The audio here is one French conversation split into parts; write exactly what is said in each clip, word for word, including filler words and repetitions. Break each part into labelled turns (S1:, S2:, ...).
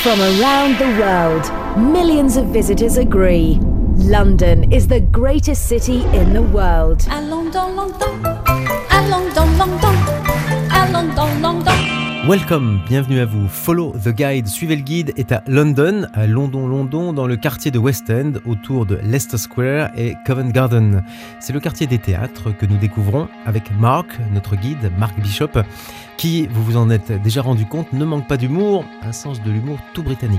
S1: From around the world, millions of visitors agree. London is the greatest city in the world.
S2: Allons dans London, allons dans London, allons dans London.
S3: Welcome, bienvenue à vous. Follow the Guide, suivez le guide, est à London, à London, London, dans le quartier de West End, autour de Leicester Square et Covent Garden. C'est le quartier des théâtres que nous découvrons avec Mark, notre guide, Mark Bishop, qui, vous vous en êtes déjà rendu compte, ne manque pas d'humour, un sens de l'humour tout britannique.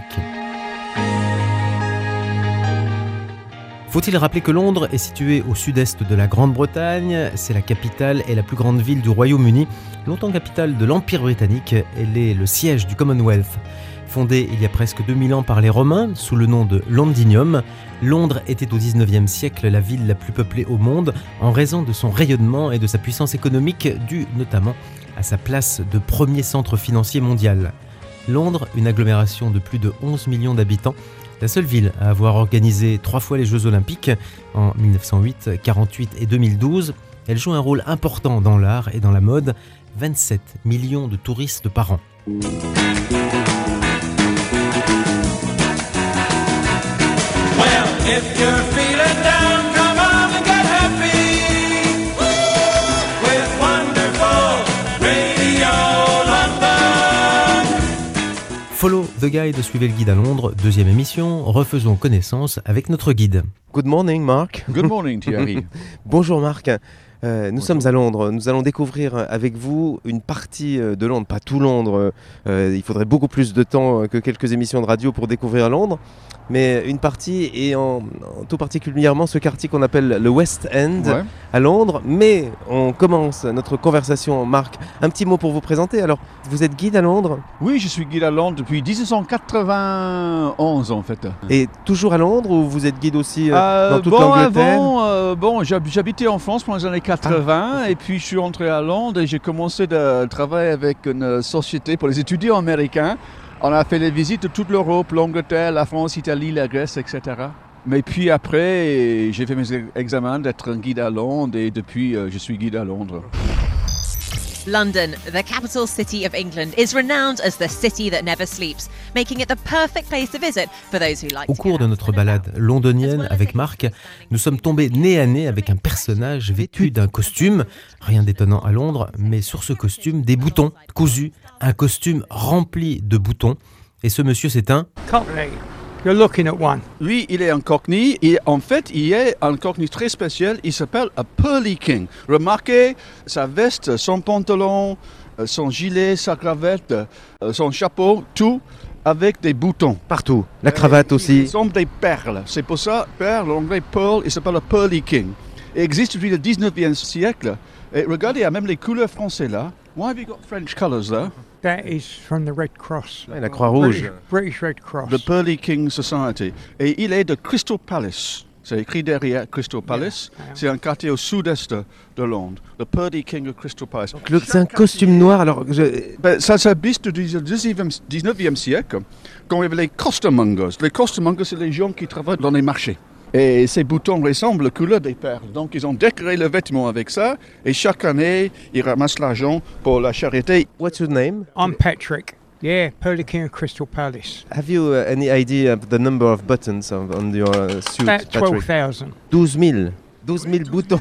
S3: Faut-il rappeler que Londres est située au sud-est de la Grande-Bretagne, c'est la capitale et la plus grande ville du Royaume-Uni, longtemps capitale de l'Empire britannique, elle est le siège du Commonwealth. Fondée il y a presque deux mille ans par les Romains, sous le nom de Londinium, Londres était au dix-neuvième siècle la ville la plus peuplée au monde, en raison de son rayonnement et de sa puissance économique, due notamment à sa place de premier centre financier mondial. Londres, une agglomération de plus de onze millions d'habitants, la seule ville à avoir organisé trois fois les Jeux Olympiques, en mille neuf cent huit, quarante-huit et deux mille douze. Elle joue un rôle important dans l'art et dans la mode, vingt-sept millions de touristes par an.
S4: Well, if you're feeling down, come on and get happy with wonderful Radio London.
S3: Follow the Guide, suivez le guide à Londres, deuxième émission, refaisons connaissance avec notre guide.
S5: Good morning, Mark.
S6: Good morning, Thierry.
S5: Bonjour, Marc. Euh, nous Bonjour. sommes à Londres. Nous allons découvrir avec vous une partie de Londres, pas tout Londres. Euh, il faudrait beaucoup plus de temps que quelques émissions de radio pour découvrir Londres. Mais une partie, et en, en tout particulièrement ce quartier qu'on appelle le West End, ouais. à Londres. Mais on commence notre conversation, Marc. Un petit mot pour vous présenter. Alors, vous êtes guide à Londres ?
S6: Oui, je suis guide à Londres depuis dix-neuf cent quatre-vingt-onze en fait.
S5: Et toujours à Londres ou vous êtes guide aussi euh,
S6: euh,
S5: dans toute
S6: bon,
S5: l'Angleterre ?
S6: Avant, euh, bon, j'habitais en France pendant les années quatre-vingts ah. et puis je suis rentré à Londres et j'ai commencé de travailler avec une société pour les étudiants américains. On a fait les visites de toute l'Europe, l'Angleterre, la France, l'Italie, la Grèce, et cetera. Mais puis après, j'ai fait mes examens d'être un guide à Londres et depuis, je suis guide à Londres.
S7: London, the capital city of England, is renowned as the city that never sleeps, making it the perfect place to visit for those who like to.
S3: Au cours de notre balade londonienne avec Marc, nous sommes tombés nez à nez avec un personnage vêtu d'un costume, rien d'étonnant à Londres, mais sur ce costume, des boutons cousus, un costume rempli de boutons. Et ce monsieur, c'est un
S8: Cockney. You're looking at one.
S6: Lui, il est un Cockney et en fait, il est un Cockney très spécial. Il s'appelle un Pearly King. Remarquez sa veste, son pantalon, son gilet, sa cravate, son chapeau, tout avec des boutons.
S5: Partout. La cravate euh, aussi.
S6: Ils sont des perles. C'est pour ça, perle, l'anglais pearl, il s'appelle un Pearly King. Il existe depuis le dix-neuvième siècle. Et regardez, il y a même les couleurs françaises là. Why have you got French colours there?
S8: That is from the Red Cross.
S5: Ouais, la Croix-Rouge.
S8: British, British Red Cross.
S6: The Pearly King Society. Et il est de Crystal Palace. C'est écrit derrière Crystal Palace. Yeah, yeah. C'est un quartier au sud-est de Londres. The Pearly King of Crystal Palace.
S5: Donc, c'est un costume noir. Alors, je...
S6: ben, ça s'habite du dix-neuvième siècle, quand il y avait les costermongers. Les costermongers, c'est les gens qui travaillent dans les marchés. Et ces boutons ressemblent à la couleur des perles. Donc, ils ont décoré le vêtement avec ça. Et chaque année, ils ramassent l'argent pour la charité.
S5: What's your name?
S8: I'm Patrick. Yeah, Pearly King of Crystal Palace.
S5: Have you uh, any idea of the number of buttons on, on your uh, suit,
S8: About twelve thousand.
S5: douze mille. douze mille boutons.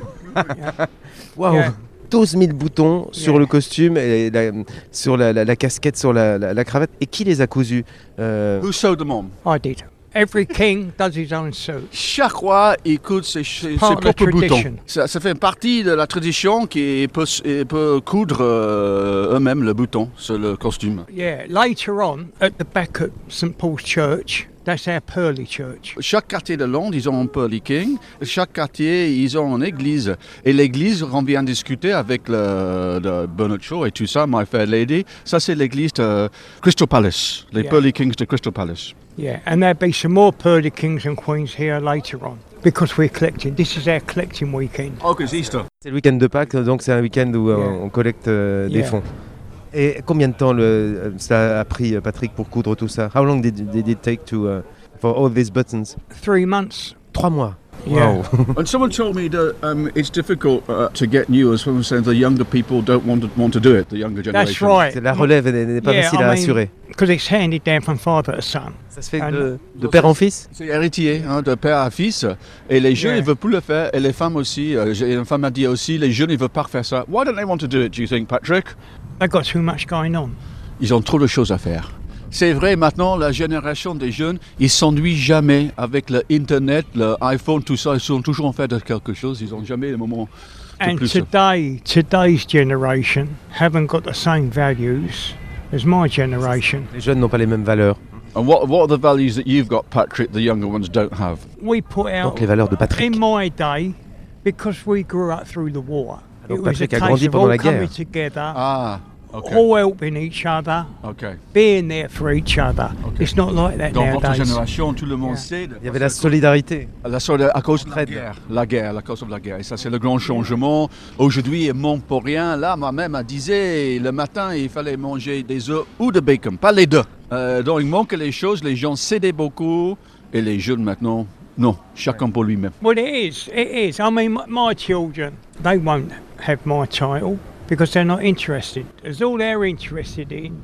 S5: Wow.
S8: Yeah.
S5: douze mille boutons
S8: Yeah.
S5: sur le costume, et la, sur la, la, la casquette, sur la, la, la cravate. Et qui les a cousus? euh...
S6: Who sewed them on?
S8: I did. Every king does his own suit.
S6: Chaque roi écoute ses, ses, ses propres boutons. Ça, ça fait partie de la tradition qui peut, peut coudre euh, eux-mêmes le bouton sur le costume.
S8: Yeah, later on, at the back at Saint Paul's Church, that's our Pearly Church.
S6: Chaque quartier de Londres, ils ont un Pearly King. Chaque quartier, ils ont une église. Et l'église, on vient discuter avec le, le Bernard Shaw et tout ça, My Fair Lady. Ça, c'est l'église de Crystal Palace, les yeah. Pearly Kings de Crystal Palace.
S8: Yeah, and there'll be some more Pearly Kings and Queens here later on. Because we're collecting. This is our collecting weekend.
S6: Oh, c'est Easter.
S5: C'est le week-end de Pâques, donc c'est un week-end où yeah. on, on collecte euh, des yeah. fonds. Et combien de temps le, ça a pris, Patrick, pour coudre tout ça? How long did, did it take to, uh, for all these buttons?
S8: Three months.
S5: Trois mois.
S8: Yeah.
S5: Wow.
S6: And someone told me that um, it's difficult uh, to get new, as someone saying the younger people don't want to, want to do it, the younger generation.
S8: That's right.
S5: C'est- La relève n'est n'est pas
S8: Yeah,
S5: facile
S8: I
S5: à
S8: mean,
S5: assurer.
S8: Because it's handed down from father to son.
S5: Ça se fait
S8: Ah,
S5: de, de père en fils.
S6: C'est héritier, hein, de père à fils. Et les jeunes,
S8: Yeah.
S6: ils ne veulent plus le faire. Et les femmes aussi. Euh, j'ai- une femme m'a dit aussi, les jeunes, ils ne veulent pas faire ça. Why don't they want to do it, do you think, Patrick?
S8: They've got too much going on.
S6: Ils ont trop de choses à faire. C'est vrai, maintenant, la génération des jeunes, ils s'ennuient jamais avec l'Internet, l'iPhone, tout ça. Ils sont toujours en fait de quelque chose. Ils n'ont jamais le moment de
S8: And
S6: plus.
S8: today, today's generation haven't got the same values as my generation.
S5: Les jeunes n'ont pas les mêmes valeurs.
S6: And what, what are the values that you've got, Patrick, the younger ones don't have?
S8: We put out,
S5: Donc les valeurs de Patrick.
S8: in my day, because we grew up through the war,
S5: Donc
S8: it was a
S5: Patrick a
S8: case
S5: grandi
S8: of
S5: pendant
S8: all
S5: la guerre.
S8: coming together,
S6: Ah, ok.
S8: all helping each other,
S6: ok.
S8: being there for each other.
S6: Ok.
S8: It's not like that
S6: Dans votre
S8: nowadays.
S6: génération, tout le monde
S8: Yeah.
S6: sait.
S5: Il y avait la solidarité.
S6: La solde- à cause de la
S5: Entraide.
S6: guerre, la guerre, à cause de la guerre. Et ça, c'est le grand changement. Aujourd'hui, il manque pour rien. Là, moi-même, elle disait, le matin, il fallait manger des œufs ou de bacon, pas les deux. Euh, donc, il manque les choses. Les gens cédaient beaucoup. Et les jeunes, maintenant, non. Chacun pour lui-même.
S8: Well, it is. It is. I mean, my, my children, they won't have my title because they're not interested. As all they're interested in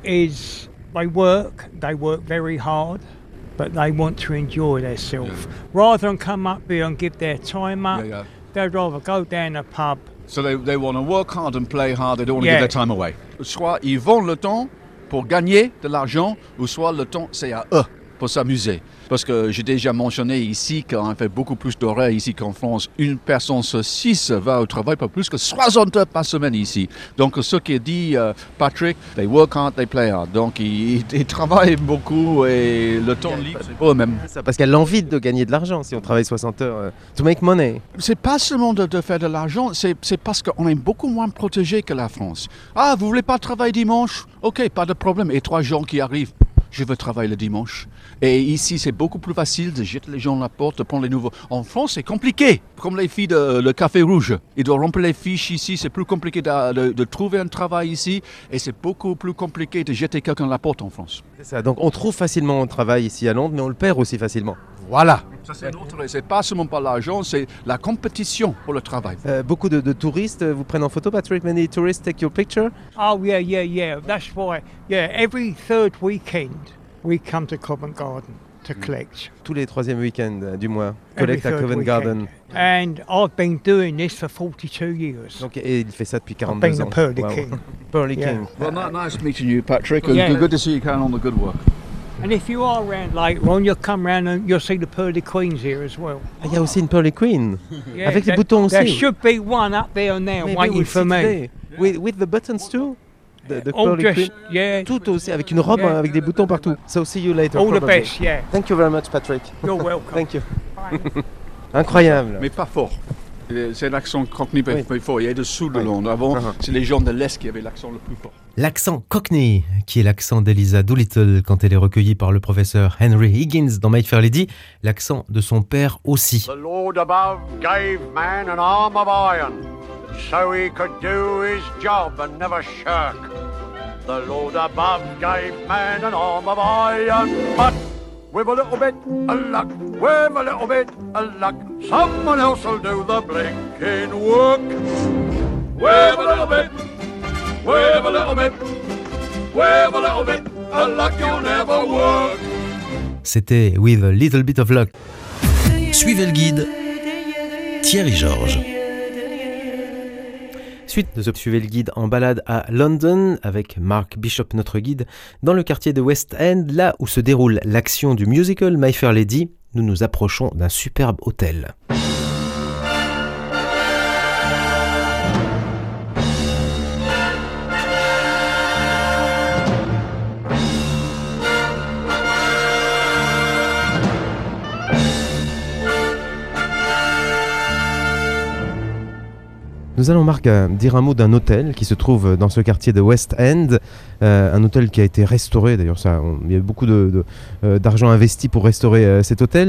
S8: is they work, they work very hard, but they want to enjoy themselves.
S6: Yeah.
S8: Rather than come up here and give their time up,
S6: Yeah, yeah.
S8: they'd rather go down the pub.
S6: So they, they want to work hard and play hard. They don't want to
S8: Yeah.
S6: give their time away. Soit ils vendent le temps pour gagner de l'argent, ou soit le temps, c'est à eux pour s'amuser. Parce que j'ai déjà mentionné ici qu'on fait beaucoup plus d'horaires ici qu'en France. Une personne sur six va au travail pas plus que soixante heures par semaine ici. Donc ce qui dit euh, Patrick, they work hard, they play hard. Donc ils, ils travaillent beaucoup et le temps libre, c'est pour eux-mêmes.
S5: Ça, parce qu'elle a l'envie de gagner de l'argent si on travaille soixante heures. euh, to make money.
S6: C'est pas seulement de, de faire de l'argent, c'est, c'est parce qu'on est beaucoup moins protégé que la France. Ah, vous voulez pas travailler dimanche? Ok, pas de problème. Et trois gens qui arrivent, je veux travailler le dimanche. Et ici, c'est beaucoup plus facile de jeter les gens à la porte, de prendre les nouveaux. En France, c'est compliqué. Comme les filles de le Café Rouge. Ils doivent remplir les fiches ici. C'est plus compliqué de, de- de trouver un travail ici. Et c'est beaucoup plus compliqué de jeter quelqu'un à la porte en France.
S5: C'est ça. Donc on trouve facilement un travail ici à Londres, mais on le perd aussi facilement.
S6: Voilà. Ça, c'est notre. C'est pas seulement par l'argent, c'est la compétition pour le travail.
S5: Euh, beaucoup de, de touristes euh, vous prennent en photo, Patrick. Many tourists take your picture.
S8: Oh, yeah, yeah, yeah. That's why. Yeah, every third weekend we come to Covent Garden to collect.
S5: Tous les troisième week-ends euh, du mois.
S8: Every
S5: Collect à
S8: third
S5: Covent
S8: weekend.
S5: Garden.
S8: And I've been doing this for forty-two years.
S5: Donc, et il fait ça depuis
S8: I've
S5: quarante-deux
S8: been
S5: ans.
S8: the Pearly
S5: Wow.
S8: King.
S5: Pearly
S8: Yeah.
S5: King.
S6: Well, ni- nice meeting you, Patrick. And
S8: Yeah.
S6: good to see you carrying on the good work.
S8: And if you are around later on, you'll come round and you'll see the Pearly Queens here as well.
S5: Ah, il y a aussi une Pearly Queen.
S8: Yeah,
S5: Avec les
S8: there-
S5: boutons aussi.
S8: There should be one up there now
S5: Maybe
S8: waiting
S5: we'll
S8: for
S5: see
S8: me.
S5: today. With, with the buttons too. The, the
S8: All
S5: Pearly
S8: dressed,
S5: Queen.
S8: yeah.
S5: Tout aussi, avec une robe
S8: Yeah.
S5: euh, avec des boutons partout. So see you later.
S8: All the
S5: probably.
S8: best, yeah.
S5: Thank you very much, Patrick.
S8: You're welcome.
S5: Thank you.
S8: Bye.
S5: Incroyable.
S6: Mais pas fort. Euh, C'est l'accent cockney
S5: Oui.
S6: pas fort. Il y a dessous de
S5: Oui.
S6: Londres. Avant,
S5: Uh-huh.
S6: c'est les gens de l'Est qui avaient l'accent le plus fort.
S3: L'accent Cockney, qui est l'accent d'Eliza Doolittle quand elle est recueillie par le professeur Henry Higgins dans My Fair Lady, l'accent de son père aussi.
S9: The Lord above gave man an arm of iron, so he could do his job and never shirk. The Lord above gave man an arm of iron, but with a little bit of luck, with a little bit of luck, someone else will do the blinking work. With a little bit, with a little bit, with a little bit of luck, you'll never work.
S3: C'était With a Little Bit of Luck. Suivez le guide, Thierry Georges. Suite de ce Suivez le guide en balade à London avec Mark Bishop, notre guide, dans le quartier de West End, là où se déroule l'action du musical My Fair Lady, nous nous approchons d'un superbe hôtel.
S5: Nous allons, Marc, euh, dire un mot d'un hôtel qui se trouve dans ce quartier de West End. Euh, un hôtel qui a été restauré. D'ailleurs, ça, on- il y a beaucoup de, de, euh, d'argent investi pour restaurer euh, cet hôtel,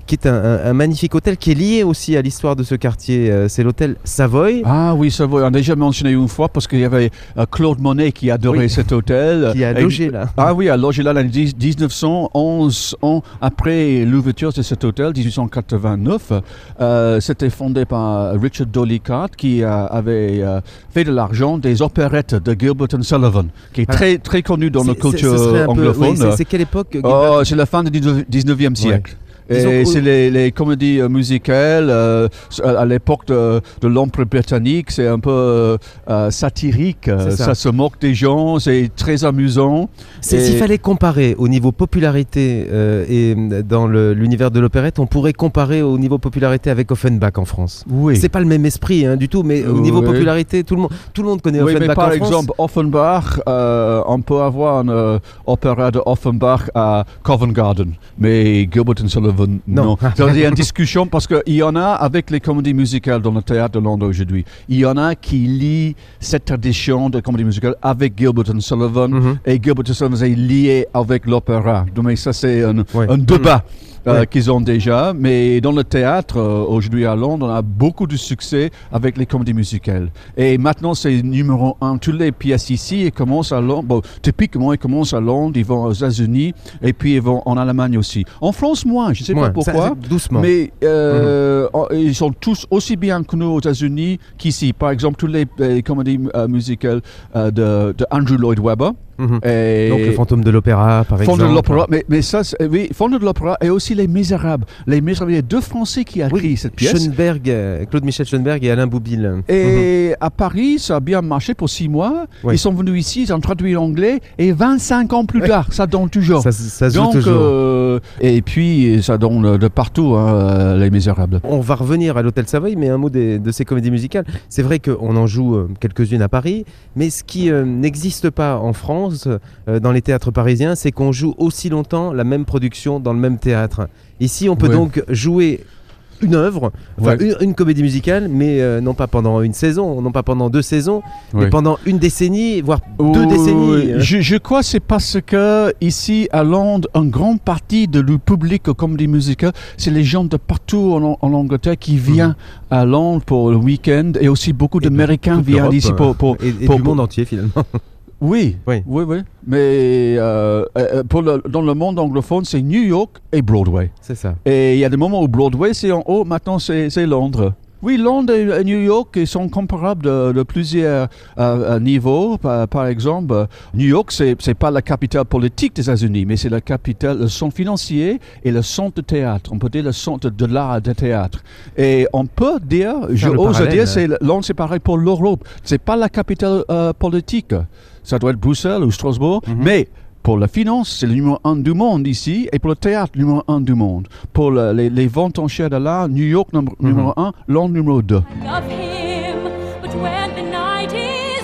S5: qui est un, un, un magnifique hôtel qui est lié aussi à l'histoire de ce quartier. Euh, c'est l'hôtel Savoy.
S6: Ah oui, Savoy, on a déjà mentionné une fois parce qu'il y avait euh, Claude Monet qui adorait
S5: Oui.
S6: cet hôtel.
S5: Qui a
S6: Et-
S5: logé là.
S6: Ah oui, a logé là en dix-neuf cent onze ans après l'ouverture de cet hôtel, dix-huit cent quatre-vingt-neuf. Euh, c'était fondé par Richard Dollicott qui euh, avait euh, fait de l'argent des opérettes de Gilbert and Sullivan, qui est
S5: Ah.
S6: très, très connu dans la
S5: C'est- c'est- ce
S6: culture
S5: serait un peu-
S6: anglophone.
S5: oui, c'est- c'est quelle époque euh,
S6: Oh,
S5: Gilbert
S6: c'est la fin du dix-neuvième siècle. Et
S5: Disons-
S6: c'est les, les comédies euh, musicales euh, à l'époque de, de l'Empire britannique, c'est un peu euh, euh, satirique, euh,
S5: C'est ça.
S6: ça. se moque des gens, c'est très amusant.
S5: C'est-
S6: Et-
S5: S'il fallait comparer au niveau popularité euh, et euh, dans le- l'univers de l'opérette, on pourrait comparer au niveau popularité avec Offenbach en France.
S6: Oui.
S5: C'est pas le même esprit hein, du tout, mais au niveau
S6: Oui.
S5: popularité, tout le monde, tout le monde connaît
S6: Oui, mais
S5: Offenbach
S6: par
S5: en France.
S6: exemple, Offenbach, euh, on peut avoir un euh, opéra de Offenbach à Covent Garden, mais Gilbert and Sullivan,
S5: Non.
S6: non. Donc, il y a une discussion parce qu'il y en a avec les comédies musicales dans le théâtre de Londres aujourd'hui. Il y en a qui lient cette tradition de comédie musicale avec Gilbert and Sullivan
S5: Mhm.
S6: et Gilbert and Sullivan est lié avec l'opéra. Donc, mais ça, c'est un,
S5: Ouais.
S6: un débat. euh,
S5: Ouais.
S6: qu'ils ont déjà, mais dans le théâtre, euh, aujourd'hui à Londres, on a beaucoup de succès avec les comédies musicales. Et maintenant, c'est numéro un. Toutes les pièces ici, elles commencent à Londres. Bon, typiquement, ils commencent à Londres, ils vont aux États-Unis, et puis ils vont en Allemagne aussi. En France, moins, je ne sais
S5: Ouais,
S6: pas
S5: ça-
S6: pourquoi.
S5: c'est doucement.
S6: Mais euh, oh, ils sont tous aussi bien connus aux États-Unis qu'ici. Par exemple, toutes les, les comédies euh, musicales euh, de, de Andrew Lloyd Webber.
S5: Mhm.
S6: Et
S5: Donc le fantôme de l'opéra, par
S6: Fantôme
S5: exemple.
S6: de l'opéra, mais, mais ça, c'est- oui, Fantôme de l'opéra et aussi Les Misérables. Les Misérables, il y a deux Français qui ont écrit cette pièce.
S5: Schoenberg, euh, Claude-Michel Schoenberg et Alain Boublil. Mhm.
S6: Et à Paris, ça a bien marché pour six mois.
S5: Oui.
S6: Ils sont venus ici, ils ont traduit l'anglais, et vingt-cinq ans plus tard, ça donne toujours.
S5: Ça, ça se joue
S6: Donc,
S5: toujours.
S6: euh, et puis, ça donne de partout, hein, Les Misérables.
S5: On va revenir à l'Hôtel Savoy, mais un mot des- de ces comédies musicales. C'est vrai qu'on en joue euh, quelques-unes à Paris, mais ce qui euh, n'existe pas en France, euh, dans les théâtres parisiens, c'est qu'on joue aussi longtemps la même production dans le même théâtre. Ici, on peut
S6: Ouais.
S5: donc jouer une œuvre, enfin
S6: Ouais.
S5: une, une comédie musicale, mais euh, non pas pendant une saison, non pas pendant deux saisons, mais
S6: Ouais.
S5: pendant une décennie, voire deux
S6: Oui,
S5: décennies.
S6: Je, je crois que c'est parce que ici à Londres, une grande partie de le public aux comédies musicales, c'est les gens de partout en, en Angleterre qui viennent à Londres pour le week-end et aussi beaucoup
S5: Et de
S6: d'Américains
S5: toute
S6: viennent
S5: l'Europe,
S6: ici pour, pour,
S5: et, et
S6: pour-
S5: du
S6: pour-
S5: monde entier finalement.
S6: Oui,
S5: Oui.
S6: oui, oui. Mais euh, euh, pour le, dans le monde anglophone, c'est New York et Broadway.
S5: C'est ça.
S6: Et il y a des moments où Broadway, c'est en haut, maintenant c'est c'est Londres. Oui, Londres et, et New York ils sont comparables de, de plusieurs euh, euh, niveaux. Par, par exemple, euh, New York, c'est c'est pas la capitale politique des États-Unis, mais c'est la capitale, le centre financier et le centre de théâtre. On peut dire le centre de l'art de théâtre. Et on peut dire, je
S5: le
S6: ose
S5: parallèle.
S6: dire, c'est Londres, c'est pareil pour l'Europe. C'est pas la capitale euh, politique. Ça doit être Bruxelles ou Strasbourg,
S5: Mhm.
S6: mais pour la finance, c'est le numéro un du monde ici, et pour le théâtre, le numéro un du monde. Pour le- les, les ventes enchères de l'art, New York numé- numéro un, Londres numéro deux.
S2: of him, but when the night is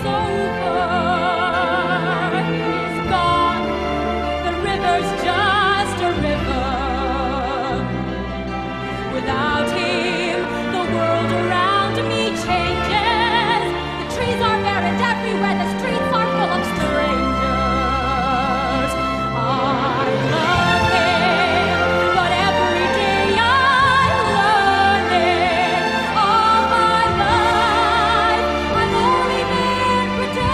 S2: over, he's gone. The river's just a river. Without him, the world around me changes. The trees are buried everywhere. The streets are full of strangers. I love him, but every day I'm learning. All my life, I've only been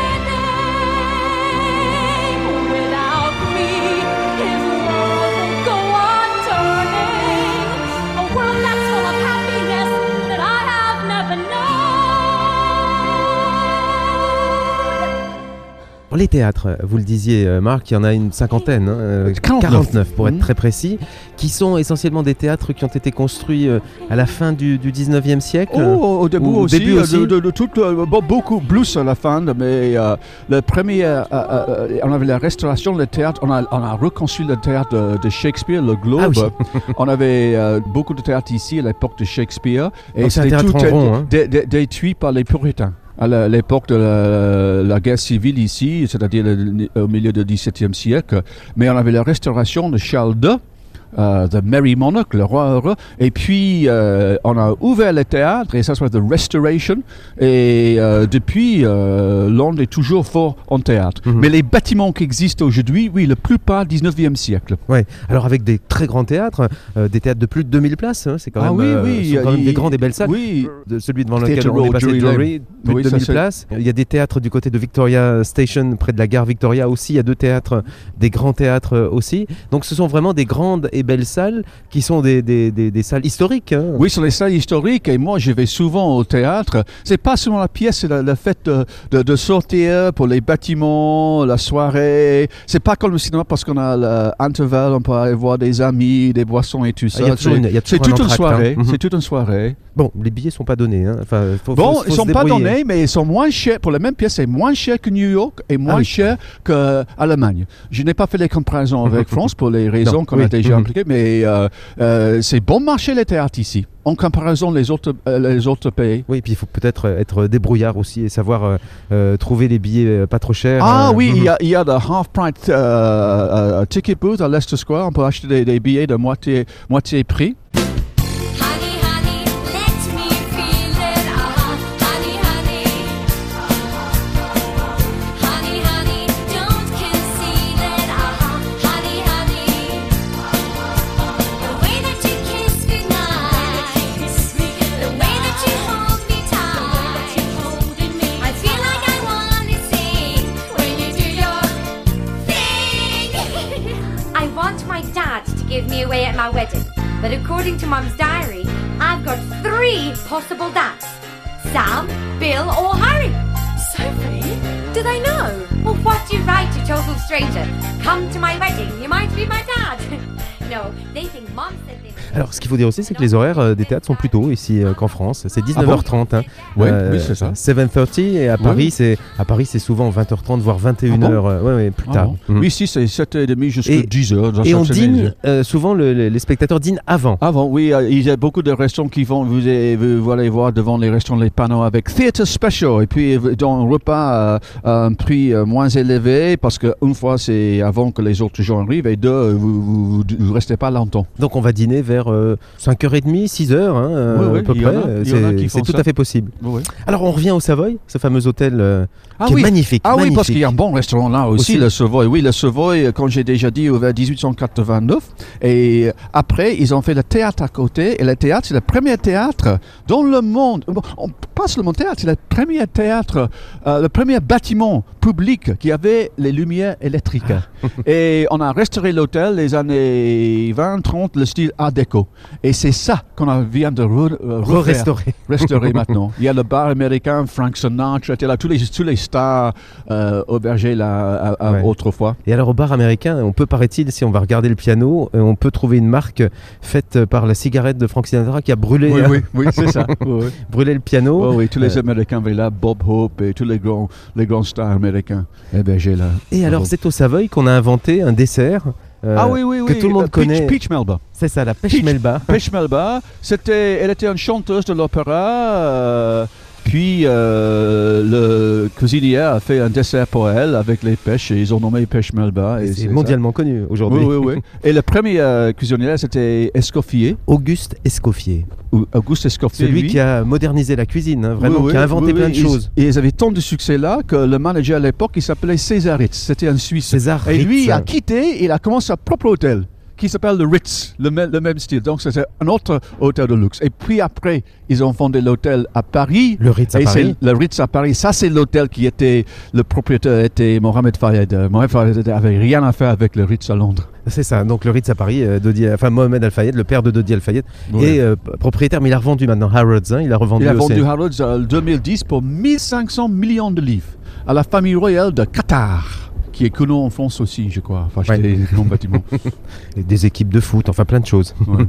S2: pretending. Without me, his world will go on turning. A world that's full of happiness that I have never known.
S5: Pour les théâtres, vous le disiez euh, Marc, il y en a une cinquantaine, hein, euh,
S6: quarante-neuf.
S5: quarante-neuf pour être
S6: Mhm.
S5: très précis, qui sont essentiellement des théâtres qui ont été construits euh, à la fin du, du dix-neuvième siècle.
S6: Oh, au début
S5: Ou au
S6: aussi,
S5: début
S6: euh,
S5: aussi.
S6: de, de, de tout, euh, bon, beaucoup plus à la fin, de- mais euh, le premier, euh, euh, euh, on avait la restauration du théâtre, on a, on a reconstruit le théâtre de, de Shakespeare, le Globe.
S5: Ah oui.
S6: On avait euh, beaucoup de théâtres ici à l'époque de Shakespeare, et
S5: Donc c'est un
S6: c'était
S5: théâtre
S6: tout
S5: en
S6: dé-
S5: rond, hein.
S6: dé- dé- détruit par les puritains. À la- l'époque de la, la guerre civile ici, c'est-à-dire le- au milieu du dix-septième siècle, mais on avait la restauration de Charles deux. uh, The Merry Monarch, le roi heureux. Et puis, euh, on a ouvert le théâtre, et ça s'appelle The Restoration. Et euh, depuis, euh, Londres est toujours fort en théâtre.
S5: Mhm.
S6: Mais les bâtiments qui existent aujourd'hui, oui, la plupart dix-neuvième siècle.
S5: Ouais. Alors avec des très grands théâtres, euh, des théâtres de plus de deux mille places, hein, c'est quand
S6: Ah
S5: même,
S6: oui,
S5: euh,
S6: oui,
S5: sont quand même
S6: il-
S5: des grandes et belles salles.
S6: Oui,
S5: De celui devant
S6: Theatre
S5: lequel on
S6: Row,
S5: est passé,
S6: Drury
S5: Drury,
S6: Lane.
S5: plus
S6: Oui,
S5: de
S6: ça,
S5: deux mille
S6: c'est-
S5: places. Il y a des théâtres du côté de Victoria Station, près de la gare Victoria aussi. Il y a deux théâtres, des grands théâtres euh, aussi. Donc ce sont vraiment des grandes et belles salles qui sont des, des, des, des salles historiques. hein.
S6: Oui, sur les salles historiques, et moi je vais souvent au théâtre. C'est pas seulement la pièce, c'est le, le fait de, de, de sortir pour les bâtiments, la soirée. C'est pas comme le cinéma parce qu'on a l'intervalle, on peut aller voir des amis, des boissons et tout ça.
S5: il y a toujours
S6: C'est-
S5: une- il y a
S6: c'est
S5: toujours un
S6: toute une
S5: entracte, hein.
S6: soirée.
S5: Mhm.
S6: C'est toute une soirée.
S5: Bon, les billets sont pas donnés. Hein. Enfin, faut,
S6: Bon,
S5: faut- faut
S6: ils
S5: se
S6: sont pas
S5: débrouiller.
S6: donnés, mais ils sont moins chers. Pour la même pièce, c'est moins cher que New York et moins
S5: Ah oui.
S6: cher qu'Allemagne. Je n'ai pas fait les comparaisons avec France pour les raisons
S5: Non,
S6: qu'on
S5: oui.
S6: a déjà
S5: Mhm.
S6: impliquées, mais euh, euh, c'est bon marché les théâtres ici, en comparaison les autres, euh, les autres pays.
S5: Oui, puis il faut peut-être euh, être débrouillard aussi et savoir euh, euh, trouver les billets euh, pas trop chers.
S6: Ah
S5: euh,
S6: oui,
S5: mhm.
S6: il y a, il y a le half-price euh, euh, ticket booth à Leicester Square. On peut acheter des, des billets de moitié, moitié prix.
S2: Honey, honey, let me feel it, uh-huh. Honey, honey. Honey, honey, don't conceal it, uh-huh. Honey, honey. The way that you kiss goodnight, the way that you hold me tight, I feel like I wanna sing when you do your thing. I want my dad to give me away at my wedding. But according to Mum's diary, I've got three possible dads. Sam, Bill or Harry. Sophie? Do they know? Well, what do you write to total stranger? Come to my wedding, you might be my dad. No, they think Mum said they...
S5: Alors, ce qu'il faut dire aussi, c'est que les horaires euh, des théâtres sont plus tôt ici euh, qu'en France. C'est dix-neuf
S6: bon
S5: heures trente. hein.
S6: Ouais, oui, c'est ça.
S5: sept heures trente et à Paris,
S6: Oui.
S5: c'est à Paris, c'est souvent vingt heures trente, voire vingt et une
S6: Ah bon
S5: heures. euh, ouais, ouais, plus
S6: Ah
S5: tard.
S6: bon.
S5: Mhm.
S6: Oui, ici c'est sept heures trente jusqu'à
S5: Et-
S6: dix heures. dans
S5: Et on
S6: chaque semaine.
S5: dîne euh, souvent, le- le- les spectateurs dînent avant.
S6: Avant, oui, euh, il y a beaucoup de restaurants qui vont, vous, allez- vous allez voir devant les restaurants les panneaux avec Theatre Special, et puis euh, dans un repas euh, à un prix euh, moins élevé, parce qu'une fois c'est avant que les autres gens arrivent, et deux, euh, vous ne restez pas longtemps.
S5: Donc on va dîner vers euh, cinq heures trente, six heures, hein, euh,
S6: Oui, oui,
S5: à peu
S6: il y en
S5: près.
S6: a-
S5: Euh,
S6: il y en a qui
S5: C'est
S6: font
S5: c'est tout
S6: ça.
S5: à fait possible.
S6: Oui.
S5: Alors on revient au Savoy, ce fameux hôtel euh,
S6: Ah
S5: qui
S6: oui.
S5: est magnifique.
S6: Ah oui,
S5: magnifique.
S6: parce qu'il y a un bon restaurant là aussi,
S5: Aussi.
S6: le Savoy. Oui, le Savoy, euh, comme j'ai déjà dit, ouvert dix-huit cent quatre-vingt-neuf. Et après, ils ont fait le théâtre à côté. Et le théâtre, c'est le premier théâtre dans le monde. Bon, on passe le monde théâtre, c'est le premier théâtre, euh, le premier bâtiment public qui avait les lumières électriques. Et on a restauré l'hôtel les années vingt, trente, le style Art déco. Et c'est ça qu'on a- vient de re- euh, refaire.
S5: Re-restauré.
S6: Restauré maintenant. Il y a le bar américain, Frank Sinatra était là, tous les, tous les stars euh, aubergeaient là à- à-
S5: Ouais.
S6: autrefois.
S5: Et alors au bar américain, on peut, paraît-il, si on va regarder le piano, euh, on peut trouver une marque faite par la cigarette de Frank Sinatra qui a brûlé,
S6: Oui,
S5: euh,
S6: oui, oui, c'est ça. Oui, oui.
S5: brûlé le piano.
S6: Oui, oui, tous les
S5: Euh,
S6: Américains avaient là, Bob Hope et tous les grands, les grands stars américains hébergés là.
S5: Et alors
S6: Bob.
S5: c'est au Savoy qu'on a inventé un dessert euh,
S6: Ah oui, oui, oui.
S5: que tout le monde
S6: euh, Peach-
S5: connaît.
S6: Peach Melba.
S5: C'est ça, la pêche
S6: Peach-
S5: melba.
S6: Pêche Melba, c'était, elle était une chanteuse de l'opéra. euh, puis euh, le cuisinier a fait un dessert pour elle avec les pêches et ils ont nommé Pêche Melba. Et
S5: C'est
S6: ça.
S5: mondialement connu aujourd'hui.
S6: Oui, oui, oui. Et le premier euh, cuisinier, c'était Escoffier,
S5: Auguste Escoffier,
S6: ou Auguste Escoffier.
S5: celui
S6: lui.
S5: qui a modernisé la cuisine, hein, vraiment,
S6: Oui, oui,
S5: qui a inventé
S6: oui,
S5: plein
S6: oui.
S5: de
S6: Ils-
S5: choses.
S6: Et ils avaient tant de succès là que le manager à l'époque, il s'appelait César Ritz. C'était un Suisse.
S5: César
S6: Et lui
S5: Ritz.
S6: a quitté, il a commencé sa propre hôtel qui s'appelle le Ritz, le, me- le même style. Donc c'était un autre hôtel de luxe. Et puis après, ils ont fondé l'hôtel à Paris.
S5: Le Ritz à
S6: et
S5: Paris.
S6: c'est le Ritz à Paris. Ça, c'est l'hôtel qui était, le propriétaire était Mohamed Fayed. Euh, Mohamed Fayed n'avait rien à faire avec le Ritz à Londres.
S5: C'est ça, donc le Ritz à Paris, euh, Dodi- enfin Mohamed Al Fayed, le père de Dodi Al Fayed,
S6: Oui.
S5: est euh, p- propriétaire, mais il a revendu maintenant Harrods, hein, il a revendu
S6: Il a
S5: aussi.
S6: vendu Harrods en deux mille dix pour mille cinq cents millions de livres à la famille royale de Qatar, qui est connue en France aussi, je crois. Enfin, acheter
S5: Ouais.
S6: des grands bâtiments.
S5: Et des équipes de foot, enfin plein de choses.
S6: Ouais.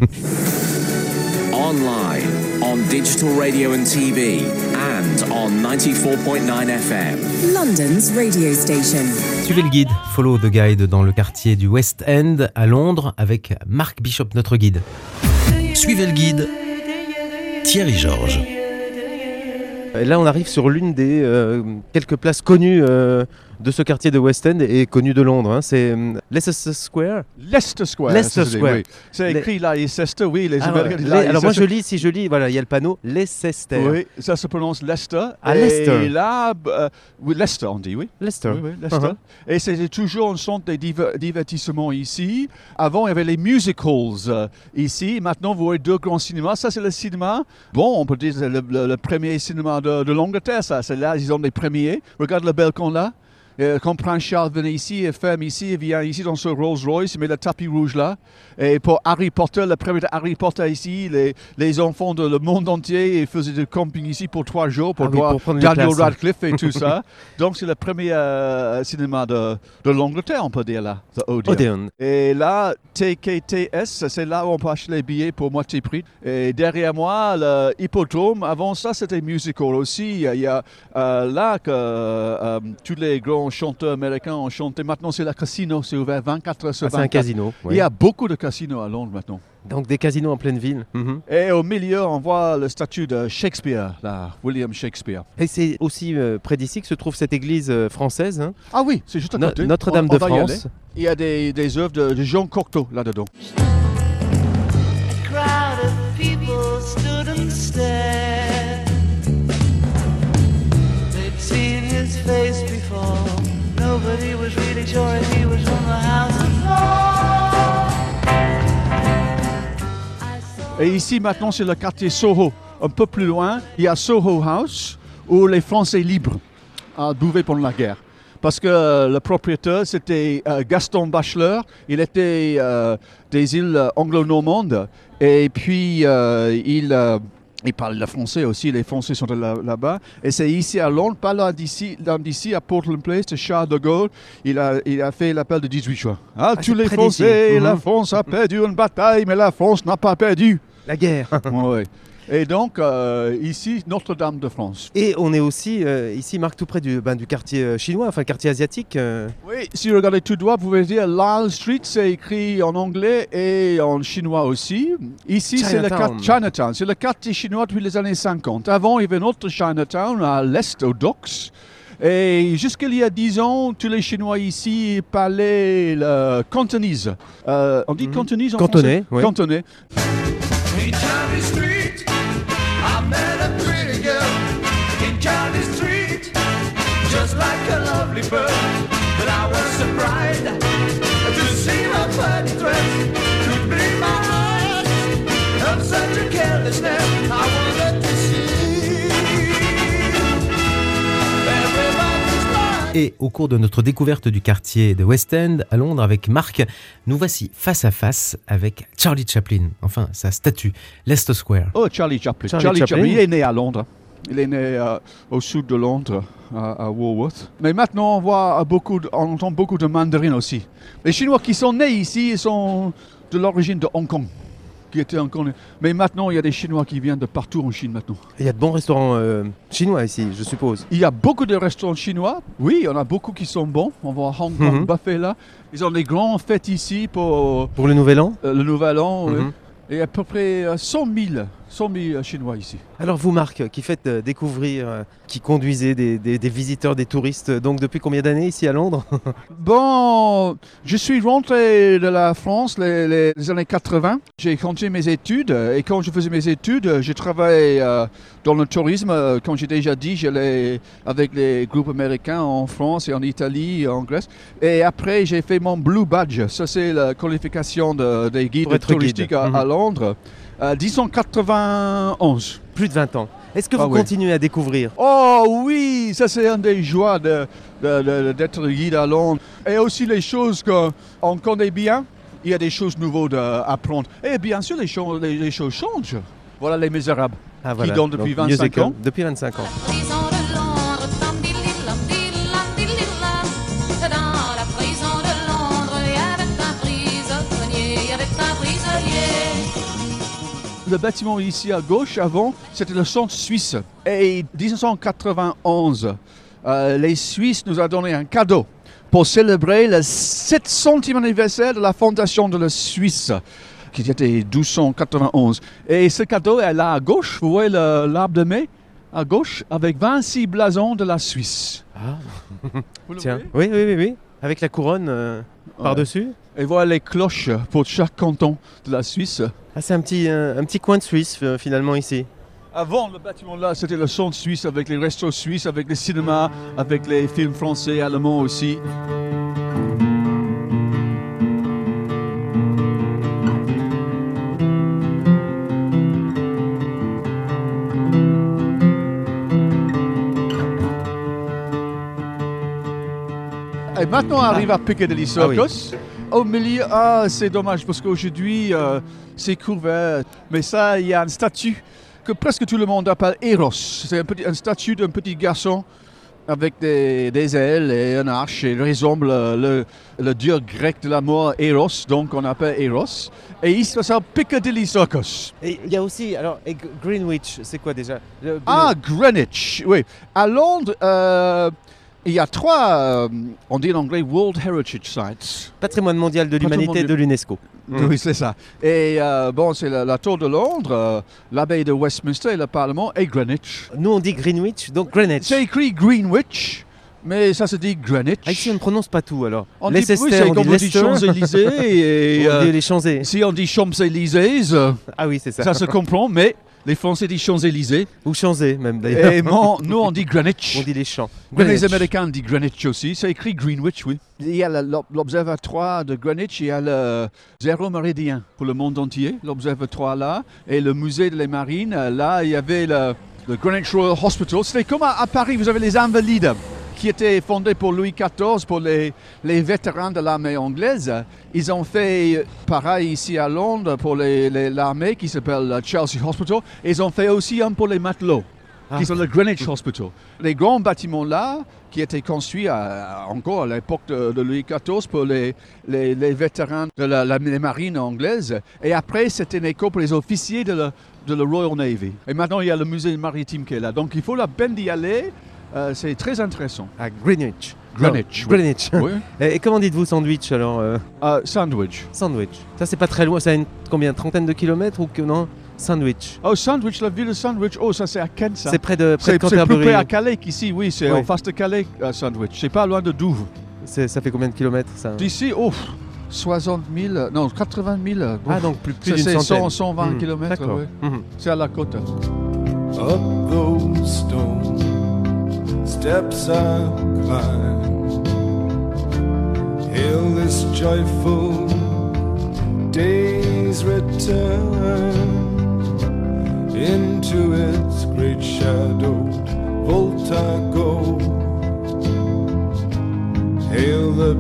S10: Online, on digital radio and T V, and on ninety-four point nine F M.
S11: London's radio station.
S3: Suivez le guide, follow the guide dans le quartier du West End à Londres avec Marc Bishop, notre guide.
S12: Suivez le guide, Thierry Georges.
S5: Et là, on arrive sur l'une des euh, quelques places connues euh, de ce quartier de West End est connu de Londres. Hein. C'est euh, Leicester Square.
S6: Leicester Square.
S5: Leicester
S6: c'est,
S5: Square.
S6: Oui. C'est écrit là, Leicester, oui, les
S5: Ah,
S6: Américains
S5: ouais.
S6: disent là,
S5: Les- alors moi je
S6: Leicester.
S5: lis, si je lis, voilà, il y a le panneau Leicester.
S6: Oui, ça se prononce Leicester.
S5: Ah,
S6: et
S5: Leicester.
S6: là, euh, oui, Leicester, on dit, oui.
S5: Leicester.
S6: Oui, oui, Leicester.
S5: Uh-huh.
S6: Et c'était toujours un centre de diver- divertissement ici. Avant, il y avait les musicals euh, ici. Maintenant, vous voyez deux grands cinémas. Ça, c'est le cinéma. Bon, on peut dire que c'est le, le- le premier cinéma de, de l'Angleterre, ça. C'est là, ils ont les premiers. Regarde le balcon là. Euh, quand Prince Charles venait ici, il ferme ici, il vient ici dans ce Rolls Royce, il met le tapis rouge là. Et pour Harry Potter, le premier de Harry Potter ici, les, les enfants de le monde entier ils faisaient du camping ici pour trois jours pour
S5: Ah oui,
S6: voir
S5: pour prendre les
S6: Daniel
S5: places.
S6: Radcliffe et tout ça. Donc c'est le premier euh, cinéma de, de l'Angleterre, on peut dire là, the Odeon.
S5: Odeon.
S6: Et là, T K T S, c'est là où on peut acheter les billets pour moitié prix. Et derrière moi, le hippodrome, avant ça, c'était musical aussi. Il y a euh, là que euh, tous les grands chanteurs américains ont chanté. Maintenant, c'est le casino, c'est ouvert vingt-quatre heures sur
S5: Ah, c'est un
S6: vingt-quatre.
S5: casino,
S6: Il
S5: oui.
S6: y a beaucoup de casinos à Londres maintenant.
S5: Donc des casinos en pleine ville. Mhm.
S6: Et au milieu, on voit le statue de Shakespeare, là, William Shakespeare.
S5: Et c'est aussi euh, près d'ici que se trouve cette église euh, française. Hein.
S6: Ah oui, c'est juste à
S5: No-
S6: côté.
S5: Notre-Dame
S6: On- on
S5: de
S6: va y
S5: France.
S6: aller. Il y a des, des œuvres de, de Jean Cocteau là-dedans.
S13: crowd of people stood and stared. They'd seen his face before. Nobody was really sure if he was from the House of Lords.
S6: Et ici, maintenant, c'est le quartier Soho. Un peu plus loin, il y a Soho House, où les Français libres ont bouvé pendant la guerre. Parce que euh, le propriétaire, c'était euh, Gaston Bachelor. Il était euh, des îles euh, anglo-normandes. Et puis, euh, il, euh, il parle le français aussi. Les Français sont là- là-bas. Et c'est ici à Londres, pas loin d'ici, loin d'ici à Portland Place, de Charles de Gaulle. Il a, il a fait l'appel de dix-huit juin. Ah, tous
S5: c'est
S6: les
S5: près
S6: Français,
S5: d'ici.
S6: la
S5: Mhm.
S6: France a perdu une bataille, mais la France n'a pas perdu.
S5: La guerre.
S6: Oui. Et donc, euh, ici, Notre-Dame de France.
S5: Et on est aussi euh, ici, Marc, tout près du, ben, du quartier euh, chinois, enfin le quartier asiatique. euh.
S6: Oui, si vous regardez tout droit, vous pouvez dire Lyle Street, c'est écrit en anglais et en chinois aussi. Ici, c'est le
S5: Chinatown.
S6: quartier Chinatown. C'est le quartier chinois depuis les années cinquante. Avant, il y avait un autre Chinatown à l'est, aux Docks. Et jusqu'il y a dix ans, tous les Chinois ici parlaient le cantonese. Euh, on dit cantonese en
S5: Cantonais,
S6: français
S5: oui.
S6: Cantonais.
S4: In Charlie Street, I met a pretty girl. In Charlie Street, just like a lovely bird. But I was surprised to see her pretty dress. Could be my heart of such a carelessness. I wanted to see everybody's life.
S3: Et au cours de notre découverte du quartier de West End à Londres avec Marc, nous voici face à face avec Charlie Chaplin, enfin sa statue, Leicester Square.
S6: Oh, Charlie Chaplin.
S5: Charlie
S6: Charlie,
S5: Chaplin.
S6: Chaplin. Il est né à Londres. Il est né euh, au sud de Londres, à, à Walworth. Mais maintenant, on, voit beaucoup de- on entend beaucoup de mandarines aussi. Les Chinois qui sont nés ici, ils sont de l'origine de Hong Kong. Qui étaient Hong Kong. Mais maintenant, il y a des Chinois qui viennent de partout en Chine maintenant.
S5: Il y a de bons restaurants euh, chinois ici, je suppose.
S6: Il y a beaucoup de restaurants chinois. Oui, il y en a beaucoup qui sont bons. On voit Hong Kong
S5: Mhm.
S6: Buffet là. Ils ont des grandes fêtes ici pour
S5: Pour le Nouvel An.
S6: euh, le Nouvel An. oui.
S5: Mhm.
S6: Et à peu près euh, cent mille, cent mille Chinois ici.
S5: Alors vous, Marc, qui faites euh, découvrir, euh, qui conduisez des, des- des visiteurs, des touristes, euh, donc depuis combien d'années ici à Londres?
S6: Bon, je suis rentré de la France les, les- les années quatre-vingts. J'ai continué mes études et quand je faisais mes études, j'ai travaillé euh, dans le tourisme. Comme j'ai déjà dit, j'allais avec les groupes américains en France et en Italie et en Grèce. Et après, j'ai fait mon Blue Badge. Ça, c'est la qualification de- des guides
S5: Pour être guide.
S6: touristiques à, à
S5: Mhm.
S6: Londres. Euh, dix cent quatre-vingt-onze.
S5: Plus de vingt ans. Est-ce que vous
S6: Ah oui.
S5: continuez à découvrir?
S6: Oh oui, ça c'est une des joies de- de- de- d'être guide à Londres. Et aussi les choses qu'on connaît bien, il y a des choses nouvelles à apprendre. Et bien sûr, les, cho- les- les choses changent. Voilà Les Misérables,
S5: Ah,
S6: qui donnent depuis
S5: Donc,
S6: vingt-cinq
S5: musical,
S6: ans.
S5: Depuis vingt-cinq ans.
S2: Prison de Londres, tam diddly-lam, diddly-lam, diddly-lam. Dans la prison de Londres, il y avait un prisonnier, il y avait un prisonnier.
S6: Le bâtiment ici à gauche, avant, c'était le centre suisse. Et dix-neuf cent quatre-vingt-onze, euh, les Suisses nous ont donné un cadeau pour célébrer le sept centième anniversaire de la fondation de la Suisse, qui était douze cent quatre-vingt-onze. Et ce cadeau est là à gauche, vous voyez le- l'arbre de mai. à gauche, avec vingt-six blasons de la Suisse.
S5: Ah,
S6: Vous le
S5: tiens.
S6: voyez?
S5: Oui, oui, oui, oui. Avec la couronne euh,
S6: Ouais.
S5: par-dessus.
S6: Et voilà les cloches pour chaque canton de la Suisse.
S5: Ah, c'est un petit, un, un petit coin de Suisse euh, finalement ici.
S6: Avant, le bâtiment là, c'était le centre suisse avec les restos suisses, avec les cinémas, avec les films français, allemands aussi. Et maintenant, on arrive à Piccadilly Circus. Au milieu, ah, c'est dommage parce qu'aujourd'hui, euh, c'est couvert. Mais ça, il y a une statue que presque tout le monde appelle Eros. C'est un petit, une statue d'un petit garçon avec des, des ailes et un arche. Il ressemble le, le dieu grec de la mort, Eros, donc on appelle Eros. Et ici, ça s'appelle Piccadilly Circus.
S5: Et il y a aussi, alors, et G- Greenwich, c'est quoi déjà? Le-
S6: Ah,
S5: le-
S6: Greenwich, oui. À Londres, euh, il y a trois, euh, on dit en anglais, World Heritage Sites.
S5: Patrimoine mondial de
S6: Patrimoine
S5: l'humanité de l'UNESCO. Mm.
S6: Oui, c'est ça. Et euh, bon, c'est la, la Tour de Londres, euh, l'abbaye de Westminster et le Parlement et Greenwich.
S5: Nous, on dit Greenwich, donc Greenwich.
S6: C'est écrit Greenwich, mais ça se dit Greenwich.
S5: Ah, ici, on ne prononce pas tout alors.
S6: On dit,
S5: Leicester,
S6: oui, c'est
S5: on
S6: comme
S5: dit
S6: on dit
S5: Leicester.
S6: Champs-Élysées. Et,
S5: On
S6: euh,
S5: dit les Champs-Élysées.
S6: si on dit Champs-Élysées, euh,
S5: Ah oui, c'est ça.
S6: ça se comprend, mais les Français disent Champs-Élysées.
S5: Ou Champs-Élysées même d'ailleurs.
S6: Et mon- nous, on dit Greenwich.
S5: On dit les champs.
S6: Mais les
S5: Greenwich.
S6: Américains disent Greenwich aussi. C'est écrit Greenwich, oui. Il y a le- l'ob- l'observatoire de Greenwich, il y a le zéro méridien pour le monde entier, l'observatoire là. Et le musée de les marines, euh, là, il y avait le, le Greenwich Royal Hospital. C'était comme à, à Paris, vous avez les Invalides, qui étaient fondés pour Louis quatorze, pour les, les vétérans de l'armée anglaise. Ils ont fait pareil ici à Londres pour les- les- l'armée qui s'appelle euh, Chelsea Hospital. Ils ont fait aussi un pour les matelots,
S5: Ah.
S6: qui sont le Greenwich Hospital. Les grands bâtiments là, qui étaient construits à- à- encore à l'époque de, de Louis quatorze pour les, les, les vétérans de la, la- les marines anglaises. Et après, c'était une école pour les officiers de la, de la Royal Navy. Et maintenant, il y a le musée maritime qui est là. Donc, il faut la peine d'y aller. Euh, c'est très intéressant.
S5: À Greenwich.
S6: Greenwich,
S5: Non,
S6: oui.
S5: Greenwich.
S6: Oui.
S5: Et, et comment dites-vous sandwich alors euh,
S6: Euh, sandwich.
S5: Sandwich. Ça, c'est pas très loin. Ça a une, combien, trentaine de kilomètres ou que non? Sandwich.
S6: Oh, Sandwich, la ville de Sandwich. Oh, ça, c'est à Kent, ça.
S5: C'est près de, près
S6: C'est
S5: de
S6: c'est plus
S5: Canterbury.
S6: près à Calais qu'ici, oui. C'est
S5: Ouais.
S6: en face de Calais, euh, Sandwich. C'est pas loin de Douvres.
S5: C'est- Ça fait combien de kilomètres ça?
S6: D'ici, oh, soixante mille, euh, non, quatre-vingt mille. euh,
S5: Ah,
S6: ouf.
S5: donc plus, plus
S6: Ça,
S5: d'une
S6: c'est
S5: centaine.
S6: cent, cent vingt
S5: Mhm.
S6: kilomètres,
S5: D'accord.
S6: oui.
S5: Mhm.
S6: C'est à la côte.
S4: Up those stone steps I climb. Hail this joyful day's return. Into its great shadow, vault I go. Hail the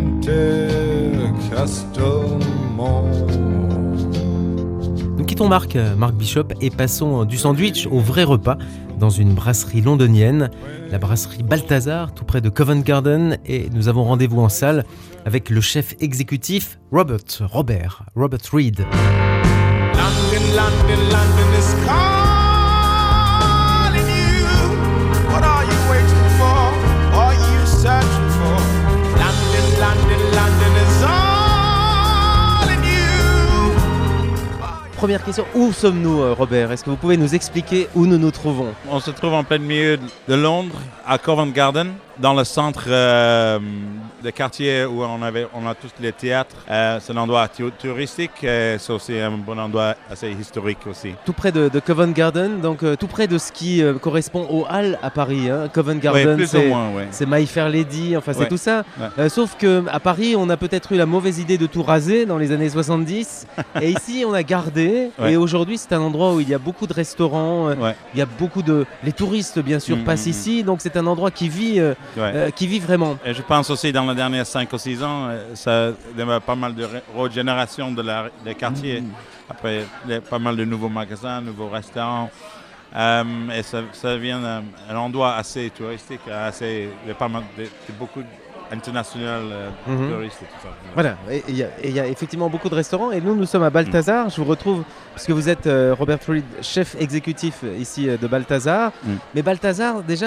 S4: Pentecostal morn.
S3: Nous quittons Marc, Marc Bishop, et passons du sandwich au vrai repas dans une brasserie londonienne, la brasserie Balthazar, tout près de Covent Garden, et nous avons rendez-vous en salle avec le chef exécutif Robert, Robert, Robert Reed.
S4: London, London, London is calling you. What are you waiting for? Are you searching for? London, London, London is all in you.
S5: Première question, où sommes-nous euh, Robert? Est-ce que vous pouvez nous expliquer où nous nous trouvons?
S14: On se trouve en plein milieu de Londres, à Covent Garden, dans le centre euh, de quartier où on, avait, on a tous les théâtres. Euh, c'est un endroit tu- touristique, et c'est aussi un bon endroit assez historique aussi.
S5: Tout près de, de Covent Garden, donc euh, tout près de ce qui euh, correspond aux Halles à Paris. Hein. Covent Garden,
S14: plus ou
S5: c'est,
S14: moins, ouais.
S5: c'est My Fair Lady, enfin c'est
S14: Ouais.
S5: tout ça.
S14: Ouais.
S5: Euh, sauf qu'à Paris, on a peut-être eu la mauvaise idée de tout raser dans les années soixante-dix. Et ici, on a gardé.
S14: Ouais.
S5: Et aujourd'hui, c'est un endroit où il y a beaucoup de restaurants. euh,
S14: Ouais.
S5: Il y a beaucoup de... Les touristes, bien sûr,
S14: Mm,
S5: passent
S14: mm,
S5: ici. Donc c'est un endroit qui vit, euh,
S14: Ouais.
S5: euh, qui vit vraiment.
S14: Et je pense aussi dans les derniers cinq ou six ans, euh, ça il y avait pas mal de ré- régénération de la, des quartiers. Après, il y a pas mal de nouveaux magasins, nouveaux restaurants. Euh, et ça, ça devient un, un endroit assez touristique, assez, il y a pas mal de, de beaucoup international euh,
S5: Mhm.
S14: touristes et tout ça.
S5: Voilà, et il y, a- et il y a effectivement beaucoup de restaurants. Et nous, nous sommes à Balthazar. Je vous retrouve, parce que vous êtes euh, Robert Reed, chef exécutif euh, ici euh, de Balthazar.
S14: Mm.
S5: Mais Balthazar, déjà, c'est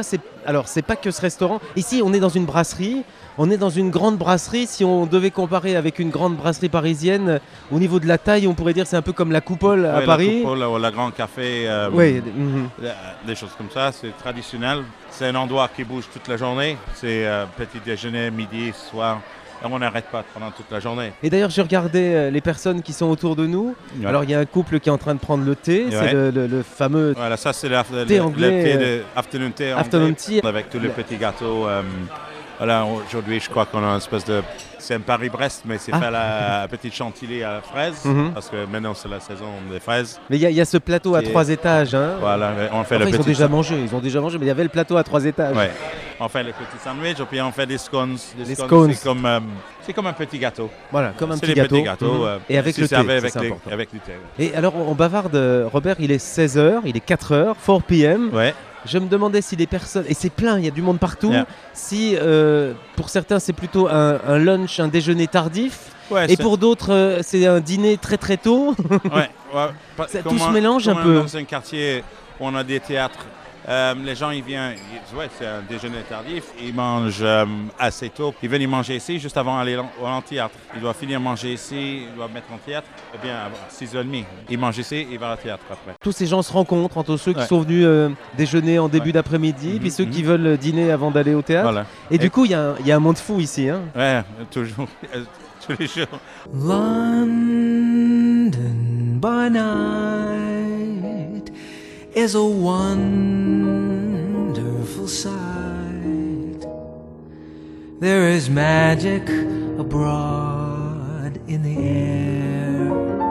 S5: alors c'est pas que ce restaurant. Ici, on est dans une brasserie. On est dans une grande brasserie. Si on devait comparer avec une grande brasserie parisienne, au niveau de la taille, on pourrait dire c'est un peu comme la Coupole à
S14: oui,
S5: Paris.
S14: La Coupole ou la Grand Café. Euh,
S5: oui. Mm-hmm.
S14: Des choses comme ça. C'est traditionnel. C'est un endroit qui bouge toute la journée. C'est euh, petit déjeuner, midi, soir. Et on n'arrête pas pendant toute la journée.
S5: Et d'ailleurs, je regardais les personnes qui sont autour de nous. Ouais. Alors, il y a un couple qui est en train de prendre le thé. Ouais. C'est le, le, le fameux
S14: voilà, ça, c'est le,
S5: thé
S14: le,
S5: anglais.
S14: Le thé de afternoon tea anglais,
S5: afternoon tea.
S14: Avec tous les petits gâteaux. Euh, voilà, aujourd'hui, je crois qu'on a une espèce de... C'est un Paris-Brest, mais c'est ah. fait la petite chantilly à la fraise. Mm-hmm. Parce que maintenant, c'est la saison des fraises.
S5: Mais il y, y a ce plateau à et... trois étages. Hein.
S14: Voilà, on fait
S5: enfin,
S14: le
S5: ils
S14: petit...
S5: ont déjà mangé, ils ont déjà mangé, mais il y avait le plateau à trois étages.
S14: Ouais. On fait le petit sandwich, et puis on fait des scones. Des
S5: les
S14: scones,
S5: scones.
S14: C'est comme, euh, c'est comme un petit gâteau.
S5: Voilà, comme un
S14: c'est
S5: petit gâteau.
S14: Petits gâteaux.
S5: Mmh.
S14: Euh,
S5: et avec le thé,
S14: avec,
S5: c'est
S14: les, avec le thé. Ouais.
S5: Et alors, on bavarde, Robert, il est seize heures, il est quatre heures, quatre p m.
S14: Ouais.
S5: Je me demandais si les personnes, et c'est plein, il y a du monde partout,
S14: yeah.
S5: si euh, pour certains c'est plutôt un, un lunch, un déjeuner tardif,
S14: ouais,
S5: et pour d'autres euh, c'est un dîner très très tôt.
S14: ouais, ouais.
S5: Ça, tout se mélange un peu.
S14: Dans un quartier où on a des théâtres, euh, les gens ils viennent, ils, ouais, c'est un déjeuner tardif, ils mangent euh, assez tôt. Ils viennent y manger ici juste avant d'aller en théâtre. Ils doivent finir manger ici, ils doivent mettre en théâtre, et bien à six heures trente. Ils mangent ici, ils vont au théâtre après.
S5: Tous ces gens se rencontrent, entre ceux qui
S14: ouais.
S5: sont venus euh, déjeuner en début ouais. d'après-midi, mm-hmm, puis ceux mm-hmm. qui veulent dîner avant d'aller au théâtre. Voilà. Et, et du coup, il y, y a un monde fou ici. Hein.
S14: Ouais, toujours. Tous les jours.
S13: London by night is a wonderful sight. There is magic abroad in the air.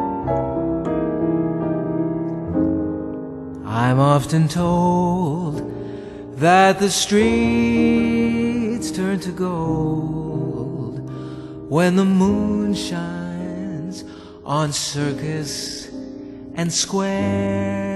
S13: I'm often told that the streets turn to gold when the moon shines on Circus and Square.